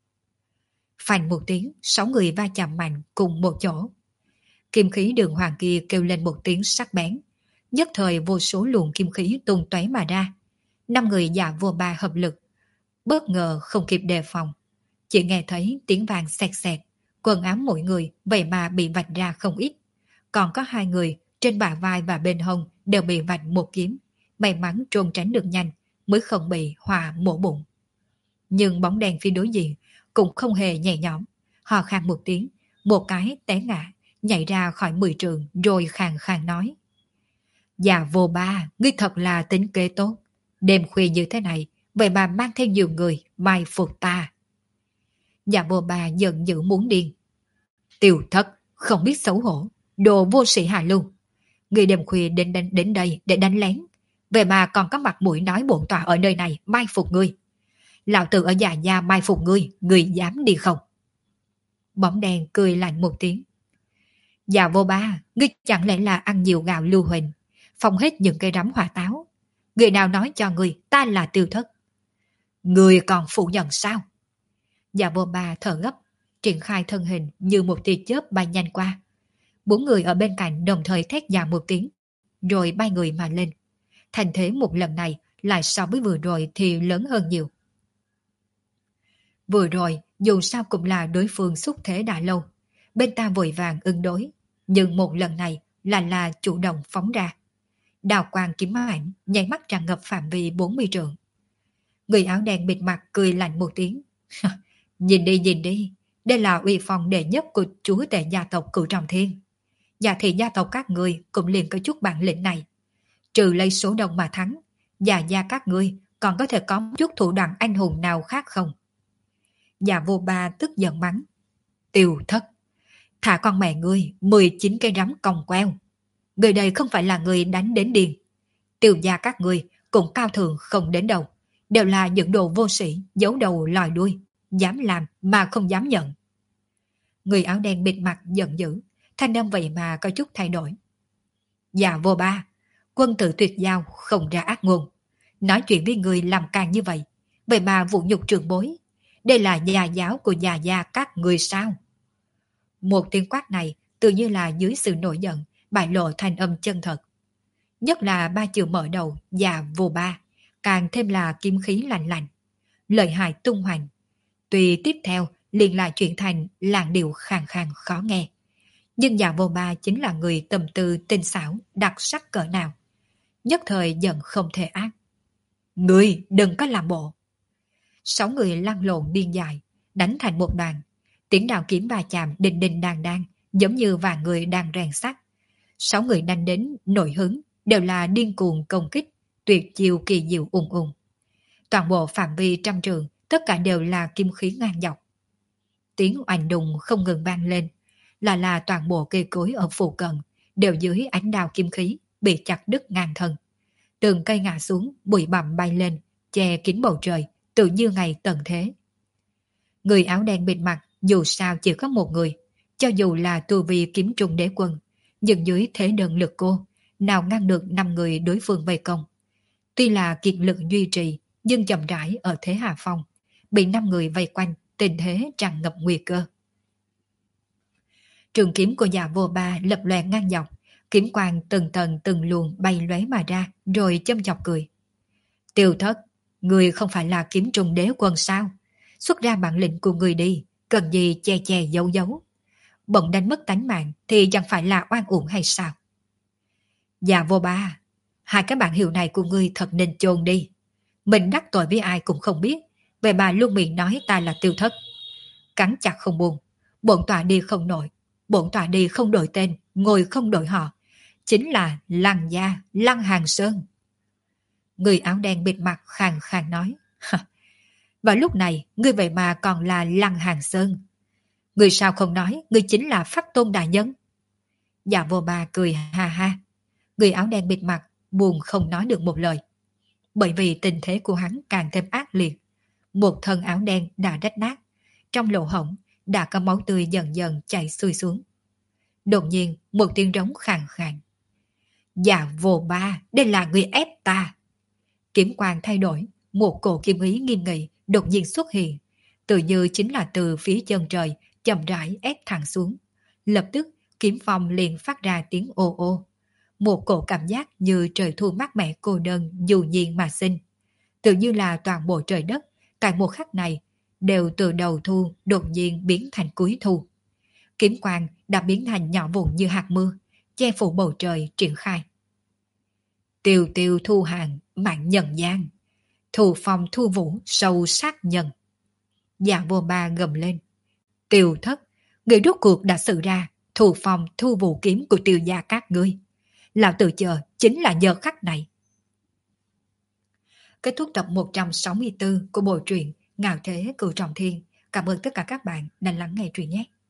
Phành một tiếng, sáu người va chạm mạnh cùng một chỗ. Kim khí đường hoàng kia kêu lên một tiếng sắc bén. Nhất thời vô số luồng kim khí tung tóe mà ra. Năm người dạ vô ba hợp lực. Bất ngờ không kịp đề phòng. Chỉ nghe thấy tiếng vàng xẹt xẹt. Quần áo mỗi người vậy mà bị vạch ra không ít. Còn có hai người trên bả vai và bên hông đều bị vạch một kiếm. May mắn trốn tránh được nhanh mới không bị hòa mổ bụng. Nhưng bóng đèn phía đối diện cũng không hề nhẹ nhõm. Họ khang một tiếng, một cái té ngã, nhảy ra khỏi mười trường rồi khàn khàn nói. Dạ vô ba, ngươi thật là tính kế tốt. Đêm khuya như thế này, vậy mà mang theo nhiều người mai phục ta. Dạ vô ba giận dữ muốn điên. Tiêu Thất, không biết xấu hổ, đồ vô sĩ hạ lưu. Ngươi đêm khuya đến, đến, đến đây để đánh lén. Vậy mà còn có mặt mũi nói bổn tọa ở nơi này mai phục ngươi. Lão tử ở nhà nhà mai phục ngươi, ngươi dám đi không? Bóng đèn cười lạnh một tiếng. Dạ vô ba, ngươi chẳng lẽ là ăn nhiều gạo lưu huỳnh, phong hết những cây rắm hỏa táo. Người nào nói cho ngươi ta là Tiêu Thất? Ngươi còn phủ nhận sao? Dạ vô ba thở gấp, triển khai thân hình như một tia chớp bay nhanh qua. Bốn người ở bên cạnh đồng thời thét dạ một tiếng, rồi bay người mà lên. Thành thế một lần này lại so với vừa rồi thì lớn hơn nhiều. Vừa rồi dù sao cũng là đối phương xúc thế đã lâu, bên ta vội vàng ứng đối, nhưng một lần này là là chủ động phóng ra. Đào quang kiếm ảnh nháy mắt tràn ngập phạm vi bốn mươi trượng. Người áo đen bịt mặt cười lạnh một tiếng. Nhìn đi nhìn đi, đây là uy phong đệ nhất của chúa tể gia tộc Cửu Trọng Thiên. Dạ thì gia tộc các ngươi cũng liền có chút bản lĩnh này. Trừ lấy số đông mà thắng, dạ gia các ngươi còn có thể có chút thủ đoạn anh hùng nào khác không? Dạ vô ba tức giận mắng. Tiêu Thất, thả con mẹ ngươi mười chín cây rắm còng queo. Người đây không phải là người đánh đến điên. Tiêu gia các ngươi cũng cao thường không đến đâu, đều là những đồ vô sĩ, giấu đầu lòi đuôi, dám làm mà không dám nhận. Người áo đen bịt mặt giận dữ, thanh âm vậy mà có chút thay đổi. Dạ vô ba, quân tử tuyệt giao không ra ác ngôn. Nói chuyện với người làm càng như vậy, vậy mà vụ nhục trường bối. Đây là nhà giáo của nhà gia các người sao? Một tiếng quát này tự như là dưới sự nổi giận, bại lộ thanh âm chân thật. Nhất là ba chữ mở đầu dạ vô ba, càng thêm là kiếm khí lạnh lạnh, lợi hại tung hoành. Tuy tiếp theo liền là chuyển thành làn điệu khàn khàn khó nghe. Nhưng dạ vô ba chính là người tầm tư tinh xảo, đặc sắc cỡ nào. Nhất thời giận không thể ác. Ngươi đừng có làm bộ. Sáu người lăn lộn điên dài, đánh thành một đoàn. Tiếng đào kiếm va chạm đình đình đàn đàn, giống như vài người đang rèn sắt. Sáu người đánh đến nổi hứng, đều là điên cuồng công kích, tuyệt chiêu kỳ diệu ùng ùng. Toàn bộ phạm vi trăm trường, tất cả đều là kim khí ngang dọc. Tiếng oanh đùng không ngừng vang lên, là là toàn bộ cây cối ở phụ cận, đều dưới ánh đao kim khí, bị chặt đứt ngang thân. Từng cây ngã xuống, bụi bặm bay lên, che kín bầu trời, tự như ngày tận thế. Người áo đen bịt mặt dù sao chỉ có một người, cho dù là tu vi kiếm trung đế quân, nhưng dưới thế đơn lực cô, nào ngăn được năm người đối phương vây công. Tuy là kiệt lực duy trì, nhưng chậm rãi ở thế hạ phong, bị năm người vây quanh, tình thế tràn ngập nguy cơ. Trường kiếm của dạ vô ba lập loè ngang dọc, kiếm quang từng tầng từng luồng bay lóe mà ra, rồi châm chọc cười. Tiêu Thất, người không phải là kiếm trung đế quân sao? Xuất ra bản lĩnh của người đi, cần gì che che giấu giấu. Bỗng đánh mất tánh mạng thì chẳng phải là oan uổng hay sao? Dạ vô ba, hai cái bản hiệu này của ngươi thật nên chôn đi. Mình đắc tội với ai cũng không biết, vậy mà luôn miệng nói ta là Tiêu Thất. Cắn chặt không buông, Bổn tọa đi không nổi, bổn tọa đi không đổi tên, ngồi không đổi họ, chính là Lăng Gia, Lăng Hàng Sơn. Người áo đen bịt mặt khàn khàn nói. Và lúc này, ngươi vậy mà còn là Lăng Hàng Sơn. Ngươi sao không nói, ngươi chính là Pháp Tôn Đại Nhân? Dạ vô ba cười ha ha. Người áo đen bịt mặt buồn không nói được một lời. Bởi vì tình thế của hắn càng thêm ác liệt. Một thân áo đen đã rách nát, trong lỗ hổng đã có máu tươi dần dần chảy xuôi xuống. Đột nhiên một tiếng rống khàn khàn. Dạ vô ba, đây là người ép ta. Kiếm quang thay đổi, một cổ kiếm ý nghiêm nghị đột nhiên xuất hiện, tự như chính là từ phía chân trời chậm rãi ép thẳng xuống. Lập tức kiếm phong liền phát ra tiếng ô ô. Một cổ cảm giác như trời thu mát mẻ cô đơn dù nhiên mà sinh. Tự như là toàn bộ trời đất tại một khắc này đều từ đầu thu đột nhiên biến thành cuối thu. Kiếm quang đã biến thành nhỏ vụn như hạt mưa, che phủ bầu trời triển khai. Tiêu tiêu thu hàng, mạng nhân gian. Thù phong thu vũ, sâu sát nhân. Dạ vô ba gầm lên. Tiêu thất, người rốt cuộc đã xử ra thù phong thu vũ kiếm của tiêu gia các ngươi. Lão tự chờ chính là nhờ khắc này. Kết thúc tập một trăm sáu mươi tư của bộ truyện Ngạo Thế Cửu Trọng Thiên. Cảm ơn tất cả các bạn đã lắng nghe truyện nhé.